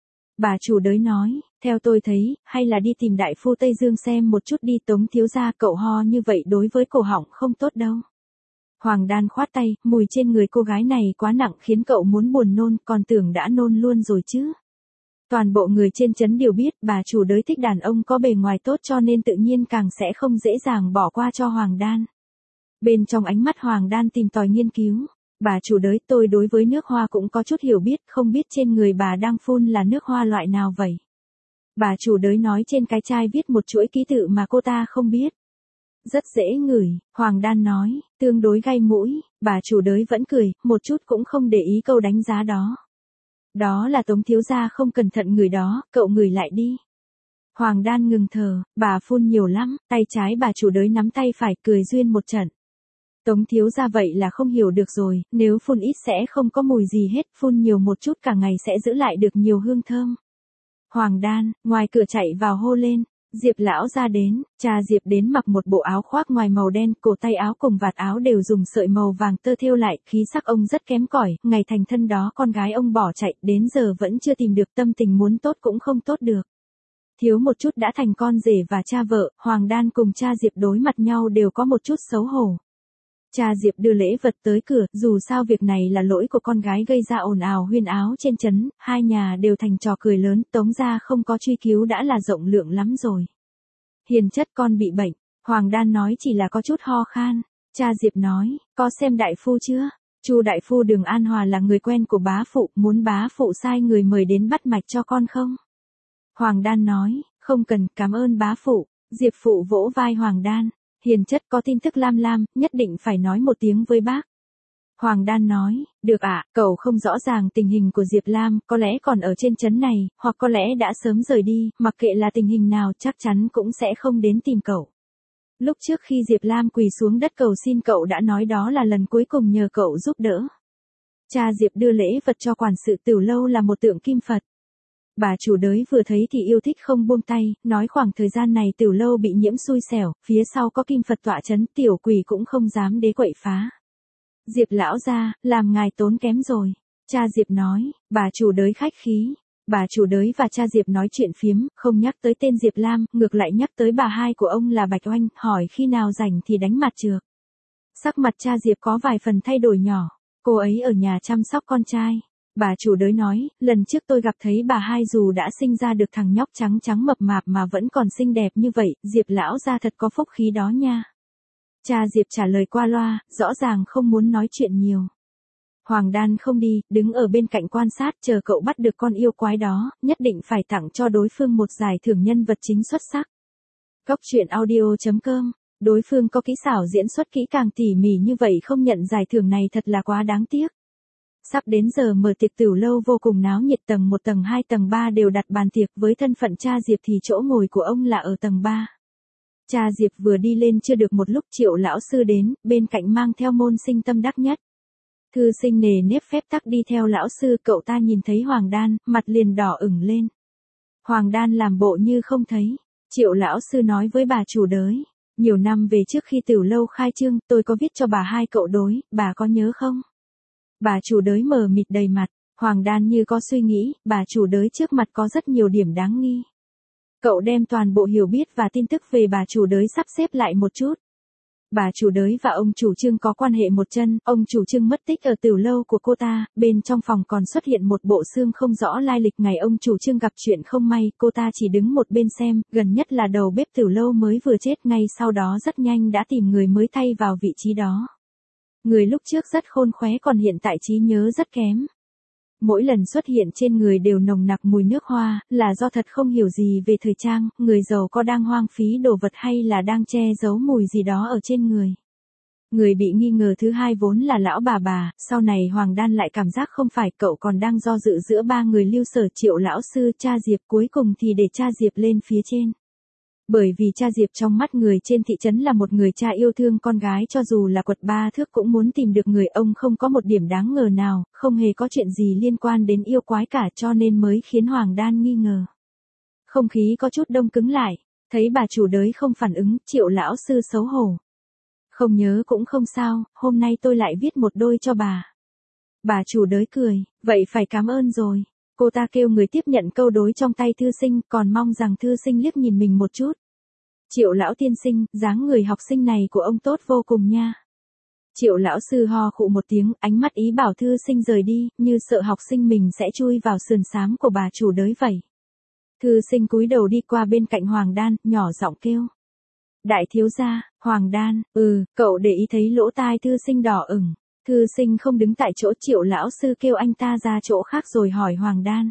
Bà chủ đới nói, theo tôi thấy, hay là đi tìm đại phu Tây Dương xem một chút đi. Tống thiếu gia cậu ho như vậy đối với cổ họng không tốt đâu. Hoàng Đan khoát tay, mùi trên người cô gái này quá nặng khiến cậu muốn buồn nôn, còn tưởng đã nôn luôn rồi chứ. Toàn bộ người trên trấn đều biết bà chủ đới thích đàn ông có bề ngoài tốt cho nên tự nhiên càng sẽ không dễ dàng bỏ qua cho Hoàng Đan. Bên trong ánh mắt Hoàng Đan tìm tòi nghiên cứu. Bà chủ đới, tôi đối với nước hoa cũng có chút hiểu biết, không biết trên người bà đang phun là nước hoa loại nào vậy? Bà chủ đới nói trên cái chai viết một chuỗi ký tự mà cô ta không biết. Rất dễ ngửi, Hoàng Đan nói, tương đối gai mũi, bà chủ đới vẫn cười, một chút cũng không để ý câu đánh giá đó. Đó là Tống thiếu gia không cẩn thận ngửi đó, cậu ngửi lại đi. Hoàng Đan ngừng thở, bà phun nhiều lắm, tay trái bà chủ đới nắm tay phải cười duyên một trận. Tống thiếu gia vậy là không hiểu được rồi, nếu phun ít sẽ không có mùi gì hết, phun nhiều một chút cả ngày sẽ giữ lại được nhiều hương thơm. Hoàng Đan, ngoài cửa chạy vào hô lên, Diệp lão ra đến, cha Diệp đến mặc một bộ áo khoác ngoài màu đen, cổ tay áo cùng vạt áo đều dùng sợi màu vàng tơ thêu lại, khí sắc ông rất kém cỏi, ngày thành thân đó con gái ông bỏ chạy, đến giờ vẫn chưa tìm được, tâm tình muốn tốt cũng không tốt được. Thiếu một chút đã thành con rể và cha vợ, Hoàng Đan cùng cha Diệp đối mặt nhau đều có một chút xấu hổ. Cha Diệp đưa lễ vật tới cửa, dù sao việc này là lỗi của con gái gây ra ồn ào huyên áo trên trấn, hai nhà đều thành trò cười lớn, Tống gia không có truy cứu đã là rộng lượng lắm rồi. Hiền chất con bị bệnh, Hoàng Đan nói chỉ là có chút ho khan. Cha Diệp nói, có xem đại phu chưa? Chu đại phu Đường An Hòa là người quen của bá phụ, muốn bá phụ sai người mời đến bắt mạch cho con không? Hoàng Đan nói, không cần, cảm ơn bá phụ. Diệp phụ vỗ vai Hoàng Đan. Hiền chất có tin tức Lam, nhất định phải nói một tiếng với bác. Hoàng Đan nói, được ạ, cậu không rõ ràng tình hình của Diệp Lam, có lẽ còn ở trên trấn này, hoặc có lẽ đã sớm rời đi, mặc kệ là tình hình nào chắc chắn cũng sẽ không đến tìm cậu. Lúc trước khi Diệp Lam quỳ xuống đất cầu xin cậu đã nói đó là lần cuối cùng nhờ cậu giúp đỡ. Cha Diệp đưa lễ vật cho quản sự Tửu Lâu là một tượng kim Phật. Bà chủ đới vừa thấy thì yêu thích không buông tay, nói khoảng thời gian này Tửu Lâu bị nhiễm xui xẻo, phía sau có kim Phật tọa chấn, tiểu quỷ cũng không dám đế quậy phá. Diệp lão gia, làm ngài tốn kém rồi. Cha Diệp nói, bà chủ đới khách khí. Bà chủ đới và cha Diệp nói chuyện phiếm, không nhắc tới tên Diệp Lam, ngược lại nhắc tới bà hai của ông là Bạch Oanh, hỏi khi nào rảnh thì đánh mặt trược. Sắc mặt cha Diệp có vài phần thay đổi nhỏ, cô ấy ở nhà chăm sóc con trai. Bà chủ đới nói, lần trước tôi gặp thấy bà hai dù đã sinh ra được thằng nhóc trắng trắng mập mạp mà vẫn còn xinh đẹp như vậy, Diệp lão gia thật có phúc khí đó nha. Cha Diệp trả lời qua loa, rõ ràng không muốn nói chuyện nhiều. Hoàng Đan không đi, đứng ở bên cạnh quan sát chờ cậu bắt được con yêu quái đó, nhất định phải tặng cho đối phương một giải thưởng nhân vật chính xuất sắc. Cóc truyện audio.com Đối phương có kỹ xảo diễn xuất kỹ càng tỉ mỉ như vậy không nhận giải thưởng này thật là quá đáng tiếc. Sắp đến giờ mở tiệc tửu lâu vô cùng náo nhiệt, tầng 1 tầng 2 tầng 3 đều đặt bàn tiệc, với thân phận cha Diệp thì chỗ ngồi của ông là ở tầng 3. Cha Diệp vừa đi lên chưa được một lúc Triệu lão sư đến, bên cạnh mang theo môn sinh tâm đắc nhất. Thư sinh nề nếp phép tắc đi theo lão sư, cậu ta nhìn thấy Hoàng Đan, mặt liền đỏ ửng lên. Hoàng Đan làm bộ như không thấy. Triệu lão sư nói với bà chủ đới, nhiều năm về trước khi tửu lâu khai trương, tôi có viết cho bà 2 cậu đối, bà có nhớ không? Bà chủ đới mờ mịt đầy mặt, Hoàng Đan như có suy nghĩ, bà chủ đới trước mặt có rất nhiều điểm đáng nghi. Cậu đem toàn bộ hiểu biết và tin tức về bà chủ đới sắp xếp lại một chút. Bà chủ đới và ông chủ Trương có quan hệ một chân, ông chủ Trương mất tích ở tửu lâu của cô ta, bên trong phòng còn xuất hiện một bộ xương không rõ lai lịch. Ngày ông chủ Trương gặp chuyện không may, cô ta chỉ đứng một bên xem, gần nhất là đầu bếp tửu lâu mới vừa chết, ngay sau đó rất nhanh đã tìm người mới thay vào vị trí đó. Người lúc trước rất khôn khéo còn hiện tại trí nhớ rất kém. Mỗi lần xuất hiện trên người đều nồng nặc mùi nước hoa, là do thật không hiểu gì về thời trang, người giàu có đang hoang phí đồ vật hay là đang che giấu mùi gì đó ở trên người. Người bị nghi ngờ thứ hai vốn là lão bà, sau này Hoàng Đan lại cảm giác không phải, cậu còn đang do dự giữa 3 người Lưu Sở, Triệu lão sư, cha Diệp, cuối cùng thì để cha Diệp lên phía trên. Bởi vì cha Diệp trong mắt người trên thị trấn là một người cha yêu thương con gái, cho dù là quật 3 thước cũng muốn tìm được người, ông không có một điểm đáng ngờ nào, không hề có chuyện gì liên quan đến yêu quái cả, cho nên mới khiến Hoàng Đan nghi ngờ. Không khí có chút đông cứng lại, thấy bà chủ đới không phản ứng, Triệu lão sư xấu hổ. Không nhớ cũng không sao, hôm nay tôi lại viết một đôi cho bà. Bà chủ đới cười, vậy phải cảm ơn rồi. Cô ta kêu người tiếp nhận câu đối trong tay thư sinh, còn mong rằng thư sinh liếc nhìn mình một chút. Triệu lão tiên sinh, dáng người học sinh này của ông tốt vô cùng nha. Triệu lão sư ho khụ một tiếng, ánh mắt ý bảo thư sinh rời đi, như sợ học sinh mình sẽ chui vào sườn xám của bà chủ đới vậy. Thư sinh cúi đầu đi qua bên cạnh Hoàng Đan, nhỏ giọng kêu. Đại thiếu gia, Hoàng Đan, cậu để ý thấy lỗ tai thư sinh đỏ ửng. Thư sinh không đứng tại chỗ, Triệu lão sư kêu anh ta ra chỗ khác rồi hỏi Hoàng Đan.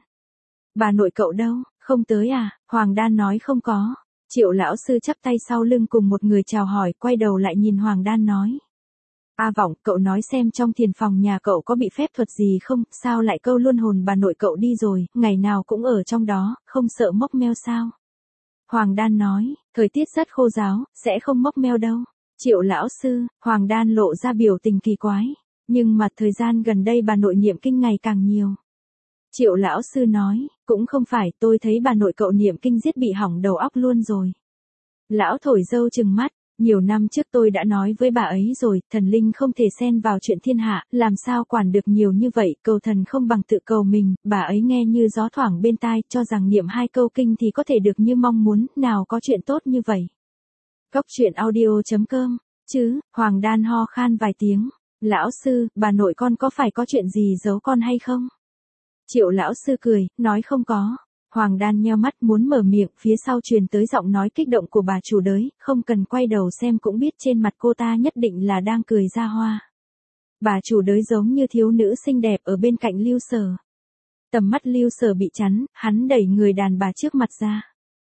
Bà nội cậu đâu, không tới à? Hoàng Đan nói không có. Triệu lão sư chắp tay sau lưng cùng một người chào hỏi, quay đầu lại nhìn Hoàng Đan nói. A Vọng, cậu nói xem trong thiền phòng nhà cậu có bị phép thuật gì không, sao lại câu luôn hồn bà nội cậu đi rồi, ngày nào cũng ở trong đó, không sợ mốc meo sao? Hoàng Đan nói, thời tiết rất khô ráo, sẽ không mốc meo đâu. Triệu lão sư, Hoàng Đan lộ ra biểu tình kỳ quái, nhưng mà thời gian gần đây bà nội niệm kinh ngày càng nhiều. Triệu lão sư nói, cũng không phải, tôi thấy bà nội cậu niệm kinh giết bị hỏng đầu óc luôn rồi. Lão thổi dâu trừng mắt, nhiều năm trước tôi đã nói với bà ấy rồi, thần linh không thể xen vào chuyện thiên hạ, làm sao quản được nhiều như vậy, cầu thần không bằng tự cầu mình, bà ấy nghe như gió thoảng bên tai, cho rằng niệm 2 câu kinh thì có thể được như mong muốn, nào có chuyện tốt như vậy. Cốc truyện audio.com, chứ, Hoàng Đan ho khan vài tiếng, lão sư, bà nội con có phải có chuyện gì giấu con hay không? Triệu lão sư cười, nói không có. Hoàng Đan nheo mắt muốn mở miệng, phía sau truyền tới giọng nói kích động của bà chủ đới, không cần quay đầu xem cũng biết trên mặt cô ta nhất định là đang cười ra hoa. Bà chủ đới giống như thiếu nữ xinh đẹp ở bên cạnh Lưu Sở. Tầm mắt Lưu Sở bị chắn, hắn đẩy người đàn bà trước mặt ra.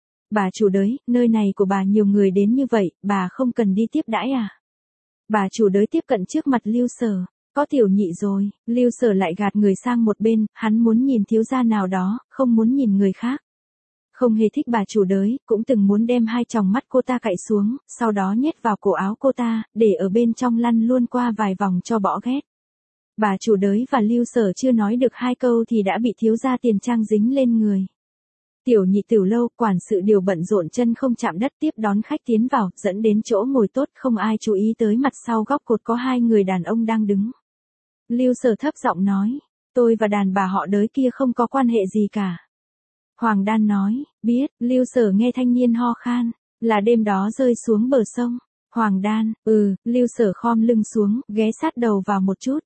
Bà chủ đới, nơi này của bà nhiều người đến như vậy, bà không cần đi tiếp đãi à? Bà chủ đới tiếp cận trước mặt Lưu Sở. Có tiểu nhị rồi, Lưu Sở lại gạt người sang một bên, hắn muốn nhìn thiếu gia nào đó, không muốn nhìn người khác. Không hề thích bà chủ đới, cũng từng muốn đem 2 tròng mắt cô ta cạy xuống, sau đó nhét vào cổ áo cô ta, để ở bên trong lăn luôn qua vài vòng cho bỏ ghét. Bà chủ đới và Lưu Sở chưa nói được 2 câu thì đã bị thiếu gia Tiền Trang dính lên người. Tiểu nhị tửu lâu, quản sự đều bận rộn chân không chạm đất tiếp đón khách tiến vào, dẫn đến chỗ ngồi tốt, không ai chú ý tới mặt sau góc cột có 2 người đàn ông đang đứng. Lưu Sở thấp giọng nói, tôi và đàn bà họ đới kia không có quan hệ gì cả. Hoàng Đan nói, biết. Lưu Sở nghe thanh niên ho khan, là đêm đó rơi xuống bờ sông. Hoàng Đan, Lưu Sở khom lưng xuống, ghé sát đầu vào một chút.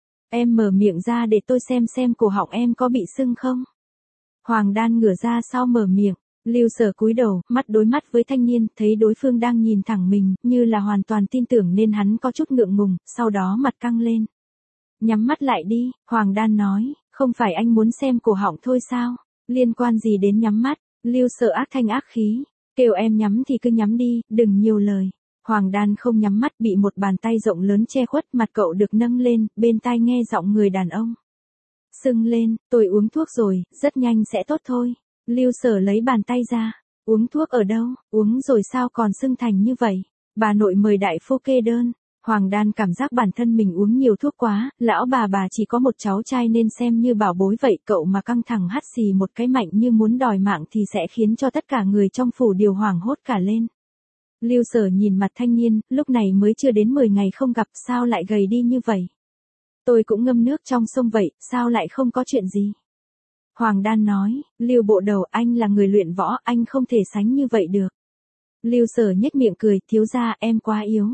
Em mở miệng ra để tôi xem cổ họng em có bị sưng không. Hoàng Đan ngửa ra sau mở miệng, Lưu Sở cúi đầu, mắt đối mắt với thanh niên, thấy đối phương đang nhìn thẳng mình, như là hoàn toàn tin tưởng nên hắn có chút ngượng ngùng, sau đó mặt căng lên. Nhắm mắt lại đi, Hoàng Đan nói, không phải anh muốn xem cổ họng thôi sao, liên quan gì đến nhắm mắt, Lưu Sở ác thanh ác khí, kêu em nhắm thì cứ nhắm đi, đừng nhiều lời. Hoàng Đan không nhắm mắt bị một bàn tay rộng lớn che khuất, mặt cậu được nâng lên, bên tai nghe giọng người đàn ông. Sưng lên, tôi uống thuốc rồi, rất nhanh sẽ tốt thôi. Lưu Sở lấy bàn tay ra. Uống thuốc ở đâu, uống rồi sao còn sưng thành như vậy? Bà nội mời đại phu kê đơn. Hoàng Đan cảm giác bản thân mình uống nhiều thuốc quá, lão bà chỉ có một cháu trai nên xem như bảo bối vậy, cậu mà căng thẳng hắt xì một cái mạnh như muốn đòi mạng thì sẽ khiến cho tất cả người trong phủ đều hoảng hốt cả lên. Lưu Sở nhìn mặt thanh niên, lúc này mới chưa đến 10 ngày không gặp, sao lại gầy đi như vậy? Tôi cũng ngâm nước trong sông vậy, sao lại không có chuyện gì? Hoàng Đan nói, Lưu bộ đầu, anh là người luyện võ, anh không thể sánh như vậy được. Lưu Sở nhếch miệng cười, thiếu gia em quá yếu.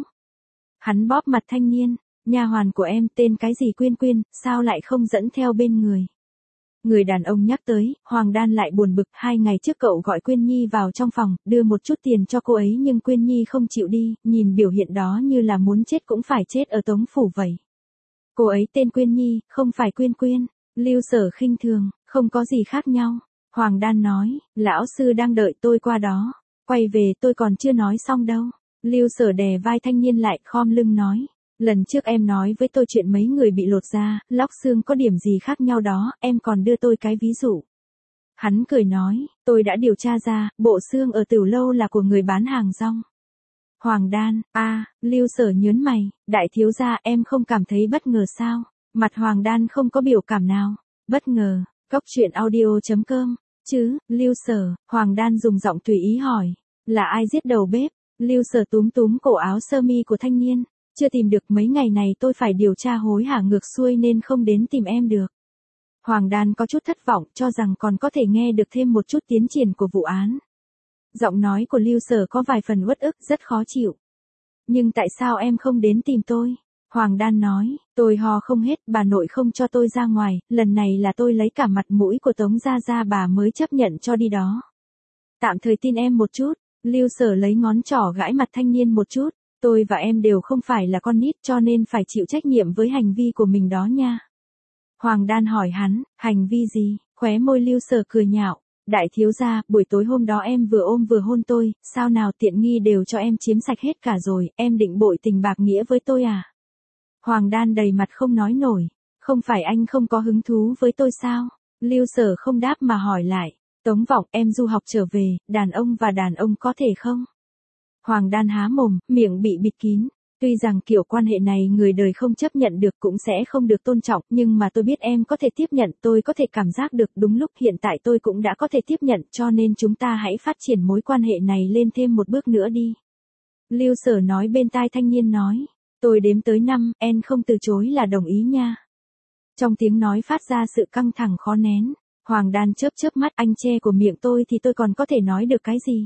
Hắn bóp mặt thanh niên, nha hoàn của em tên cái gì Quyên Quyên, sao lại không dẫn theo bên người? Người đàn ông nhắc tới, Hoàng Đan lại buồn bực, 2 ngày trước cậu gọi Quyên Nhi vào trong phòng, đưa một chút tiền cho cô ấy nhưng Quyên Nhi không chịu đi, nhìn biểu hiện đó như là muốn chết cũng phải chết ở Tống phủ vậy. Cô ấy tên Quyên Nhi, không phải Quyên Quyên. Lưu Sở khinh thường, không có gì khác nhau. Hoàng Đan nói, lão sư đang đợi tôi qua đó. Quay về tôi còn chưa nói xong đâu. Lưu Sở đè vai thanh niên lại, khom lưng nói. Lần trước em nói với tôi chuyện mấy người bị lột da, lóc xương có điểm gì khác nhau đó, em còn đưa tôi cái ví dụ. Hắn cười nói, tôi đã điều tra ra, bộ xương ở Tửu Lâu là của người bán hàng rong. Hoàng Đan, Lưu Sở nhớn mày, đại thiếu gia em không cảm thấy bất ngờ sao? Mặt Hoàng Đan không có biểu cảm nào. Bất ngờ, Cóc truyện audio.com, chứ, Lưu Sở, Hoàng Đan dùng giọng tùy ý hỏi. Là ai giết đầu bếp? Lưu Sở túm túm cổ áo sơ mi của thanh niên. Chưa tìm được, mấy ngày này tôi phải điều tra hối hả ngược xuôi nên không đến tìm em được. Hoàng Đan có chút thất vọng, cho rằng còn có thể nghe được thêm một chút tiến triển của vụ án. Giọng nói của Lưu Sở có vài phần uất ức, rất khó chịu. Nhưng tại sao em không đến tìm tôi? Hoàng Đan nói, tôi ho không hết, bà nội không cho tôi ra ngoài, lần này là tôi lấy cả mặt mũi của Tống gia gia bà mới chấp nhận cho đi đó. Tạm thời tin em một chút. Lưu Sở lấy ngón trỏ gãi mặt thanh niên một chút. Tôi và em đều không phải là con nít cho nên phải chịu trách nhiệm với hành vi của mình đó nha. Hoàng Đan hỏi hắn, hành vi gì? Khóe môi Lưu Sở cười nhạo. Đại thiếu gia, buổi tối hôm đó em vừa ôm vừa hôn tôi, sao nào tiện nghi đều cho em chiếm sạch hết cả rồi, em định bội tình bạc nghĩa với tôi à? Hoàng Đan đầy mặt không nói nổi, không phải anh không có hứng thú với tôi sao? Lưu Sở không đáp mà hỏi lại, Tống Vọng em du học trở về, đàn ông và đàn ông có thể không? Hoàng Đan há mồm, miệng bị bịt kín. Tuy rằng kiểu quan hệ này người đời không chấp nhận được cũng sẽ không được tôn trọng, nhưng mà tôi biết em có thể tiếp nhận, tôi có thể cảm giác được đúng lúc hiện tại tôi cũng đã có thể tiếp nhận, cho nên chúng ta hãy phát triển mối quan hệ này lên thêm một bước nữa đi. Lưu Sở nói bên tai thanh niên nói, tôi đếm tới 5, em không từ chối là đồng ý nha. Trong tiếng nói phát ra sự căng thẳng khó nén, Hoàng Đan chớp chớp mắt, anh che của miệng tôi thì tôi còn có thể nói được cái gì.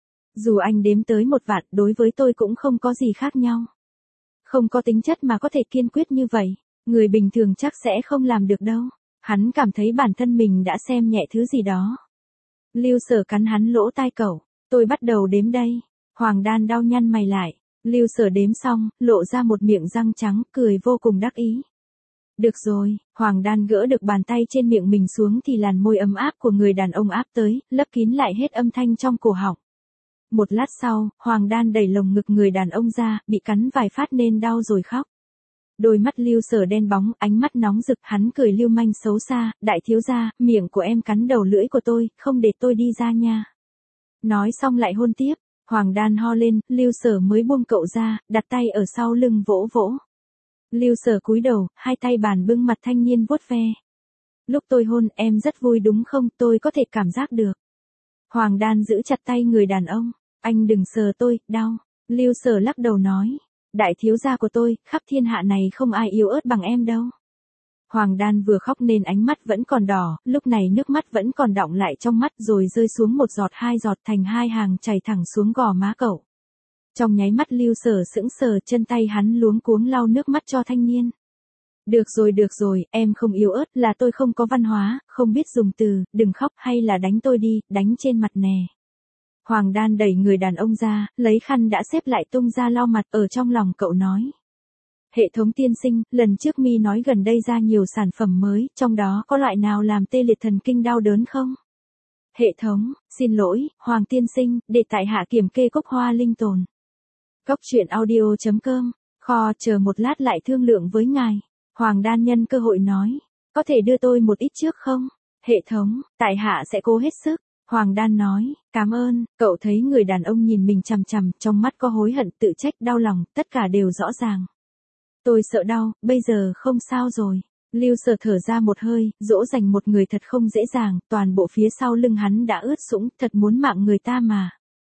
Dù anh đếm tới 1 vạn, đối với tôi cũng không có gì khác nhau. Không có tính chất mà có thể kiên quyết như vậy, người bình thường chắc sẽ không làm được đâu. Hắn cảm thấy bản thân mình đã xem nhẹ thứ gì đó. Lưu Sở cắn hắn lỗ tai cậu, tôi bắt đầu đếm đây. Hoàng Đan đau nhăn mày lại, Lưu Sở đếm xong, lộ ra một miệng răng trắng, cười vô cùng đắc ý. Được rồi, Hoàng Đan gỡ được bàn tay trên miệng mình xuống thì làn môi ấm áp của người đàn ông áp tới, lấp kín lại hết âm thanh trong cổ họng. Một lát sau, Hoàng Đan đẩy lồng ngực người đàn ông ra, bị cắn vài phát nên đau rồi khóc. Đôi mắt Lưu Sở đen bóng, ánh mắt nóng rực, hắn cười lưu manh xấu xa, đại thiếu gia, miệng của em cắn đầu lưỡi của tôi, không để tôi đi ra nha. Nói xong lại hôn tiếp, Hoàng Đan ho lên, Lưu Sở mới buông cậu ra, đặt tay ở sau lưng vỗ vỗ. Lưu Sở cúi đầu, hai tay bàn bưng mặt thanh niên vuốt ve. Lúc tôi hôn em rất vui đúng không, tôi có thể cảm giác được. Hoàng Đan giữ chặt tay người đàn ông, anh đừng sờ tôi, đau. Lưu Sở lắc đầu nói, đại thiếu gia của tôi, khắp thiên hạ này không ai yếu ớt bằng em đâu. Hoàng Đan vừa khóc nên ánh mắt vẫn còn đỏ, lúc này nước mắt vẫn còn đọng lại trong mắt rồi rơi xuống 1 giọt 2 giọt thành 2 hàng chảy thẳng xuống gò má cậu. Trong nháy mắt Lưu Sở sững sờ, chân tay hắn luống cuống lau nước mắt cho thanh niên. Được rồi, em không yếu ớt, là tôi không có văn hóa, không biết dùng từ, đừng khóc hay là đánh tôi đi, đánh trên mặt nè. Hoàng Đan đẩy người đàn ông ra, lấy khăn đã xếp lại tung ra lau mặt, ở trong lòng cậu nói. Hệ thống tiên sinh, lần trước Mi nói gần đây ra nhiều sản phẩm mới, trong đó có loại nào làm tê liệt thần kinh đau đớn không? Hệ thống, xin lỗi, Hoàng tiên sinh, để tại hạ kiểm kê cốc hoa linh tồn. Cốc truyện audio.com, kho chờ một lát lại thương lượng với ngài. Hoàng Đan nhân cơ hội nói, có thể đưa tôi một ít trước không? Hệ thống, tại hạ sẽ cố hết sức. Hoàng Đan nói, cảm ơn. Cậu thấy người đàn ông nhìn mình chằm chằm, trong mắt có hối hận, tự trách, đau lòng, tất cả đều rõ ràng. Tôi sợ đau, bây giờ không sao rồi. Lưu Sở thở ra một hơi, dỗ dành một người thật không dễ dàng, toàn bộ phía sau lưng hắn đã ướt sũng, thật muốn mạng người ta mà.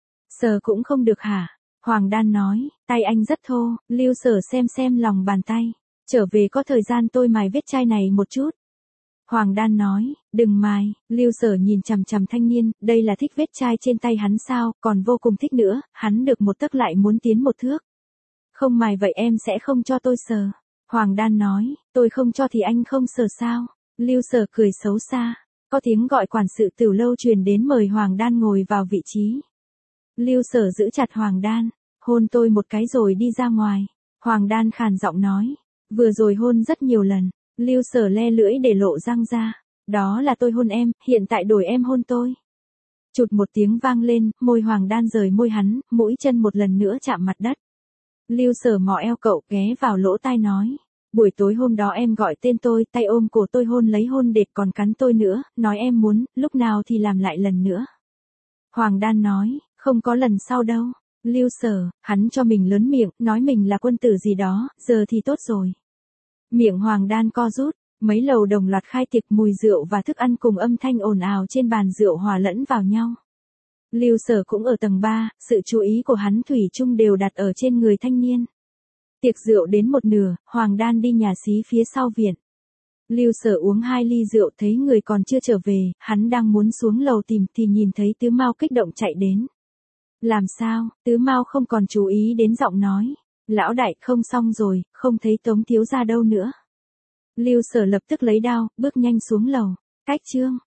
Sờ cũng không được hả? Hoàng Đan nói, tay anh rất thô. Lưu Sở xem lòng bàn tay. Trở về có thời gian tôi mài vết chai này một chút. Hoàng Đan nói, đừng mài. Lưu Sở nhìn chằm chằm thanh niên, đây là thích vết chai trên tay hắn sao, còn vô cùng thích nữa, hắn được một tấc lại muốn tiến một thước. Không mài vậy em sẽ không cho tôi sờ. Hoàng Đan nói, tôi không cho thì anh không sờ sao? Lưu Sở cười xấu xa. Có tiếng gọi quản sự Tửu lâu truyền đến mời Hoàng Đan ngồi vào vị trí. Lưu Sở giữ chặt Hoàng Đan, hôn tôi một cái rồi đi ra ngoài. Hoàng Đan khàn giọng nói, vừa rồi hôn rất nhiều lần. Lưu Sở le lưỡi để lộ răng ra. Đó là tôi hôn em, hiện tại đổi em hôn tôi. Chụt một tiếng vang lên, môi Hoàng Đan rời môi hắn, mũi chân một lần nữa chạm mặt đất. Lưu Sở mò eo cậu, ghé vào lỗ tai nói. Buổi tối hôm đó em gọi tên tôi, tay ôm cổ tôi hôn lấy hôn đệt còn cắn tôi nữa, nói em muốn, lúc nào thì làm lại lần nữa. Hoàng Đan nói, không có lần sau đâu. Lưu Sở, hắn cho mình lớn miệng, nói mình là quân tử gì đó, giờ thì tốt rồi. Miệng Hoàng Đan co rút, mấy lầu đồng loạt khai tiệc, mùi rượu và thức ăn cùng âm thanh ồn ào trên bàn rượu hòa lẫn vào nhau. Lưu Sở cũng ở tầng 3, sự chú ý của hắn thủy chung đều đặt ở trên người thanh niên. Tiệc rượu đến một nửa, Hoàng Đan đi nhà xí phía sau viện. Lưu Sở uống 2 ly rượu thấy người còn chưa trở về, hắn đang muốn xuống lầu tìm thì nhìn thấy Tứ Mao kích động chạy đến. Làm sao? Tứ Mao không còn chú ý đến giọng nói. Lão đại, không xong rồi, không thấy Tống thiếu gia đâu nữa. Lưu Sở lập tức lấy đao, bước nhanh xuống lầu. Cách chương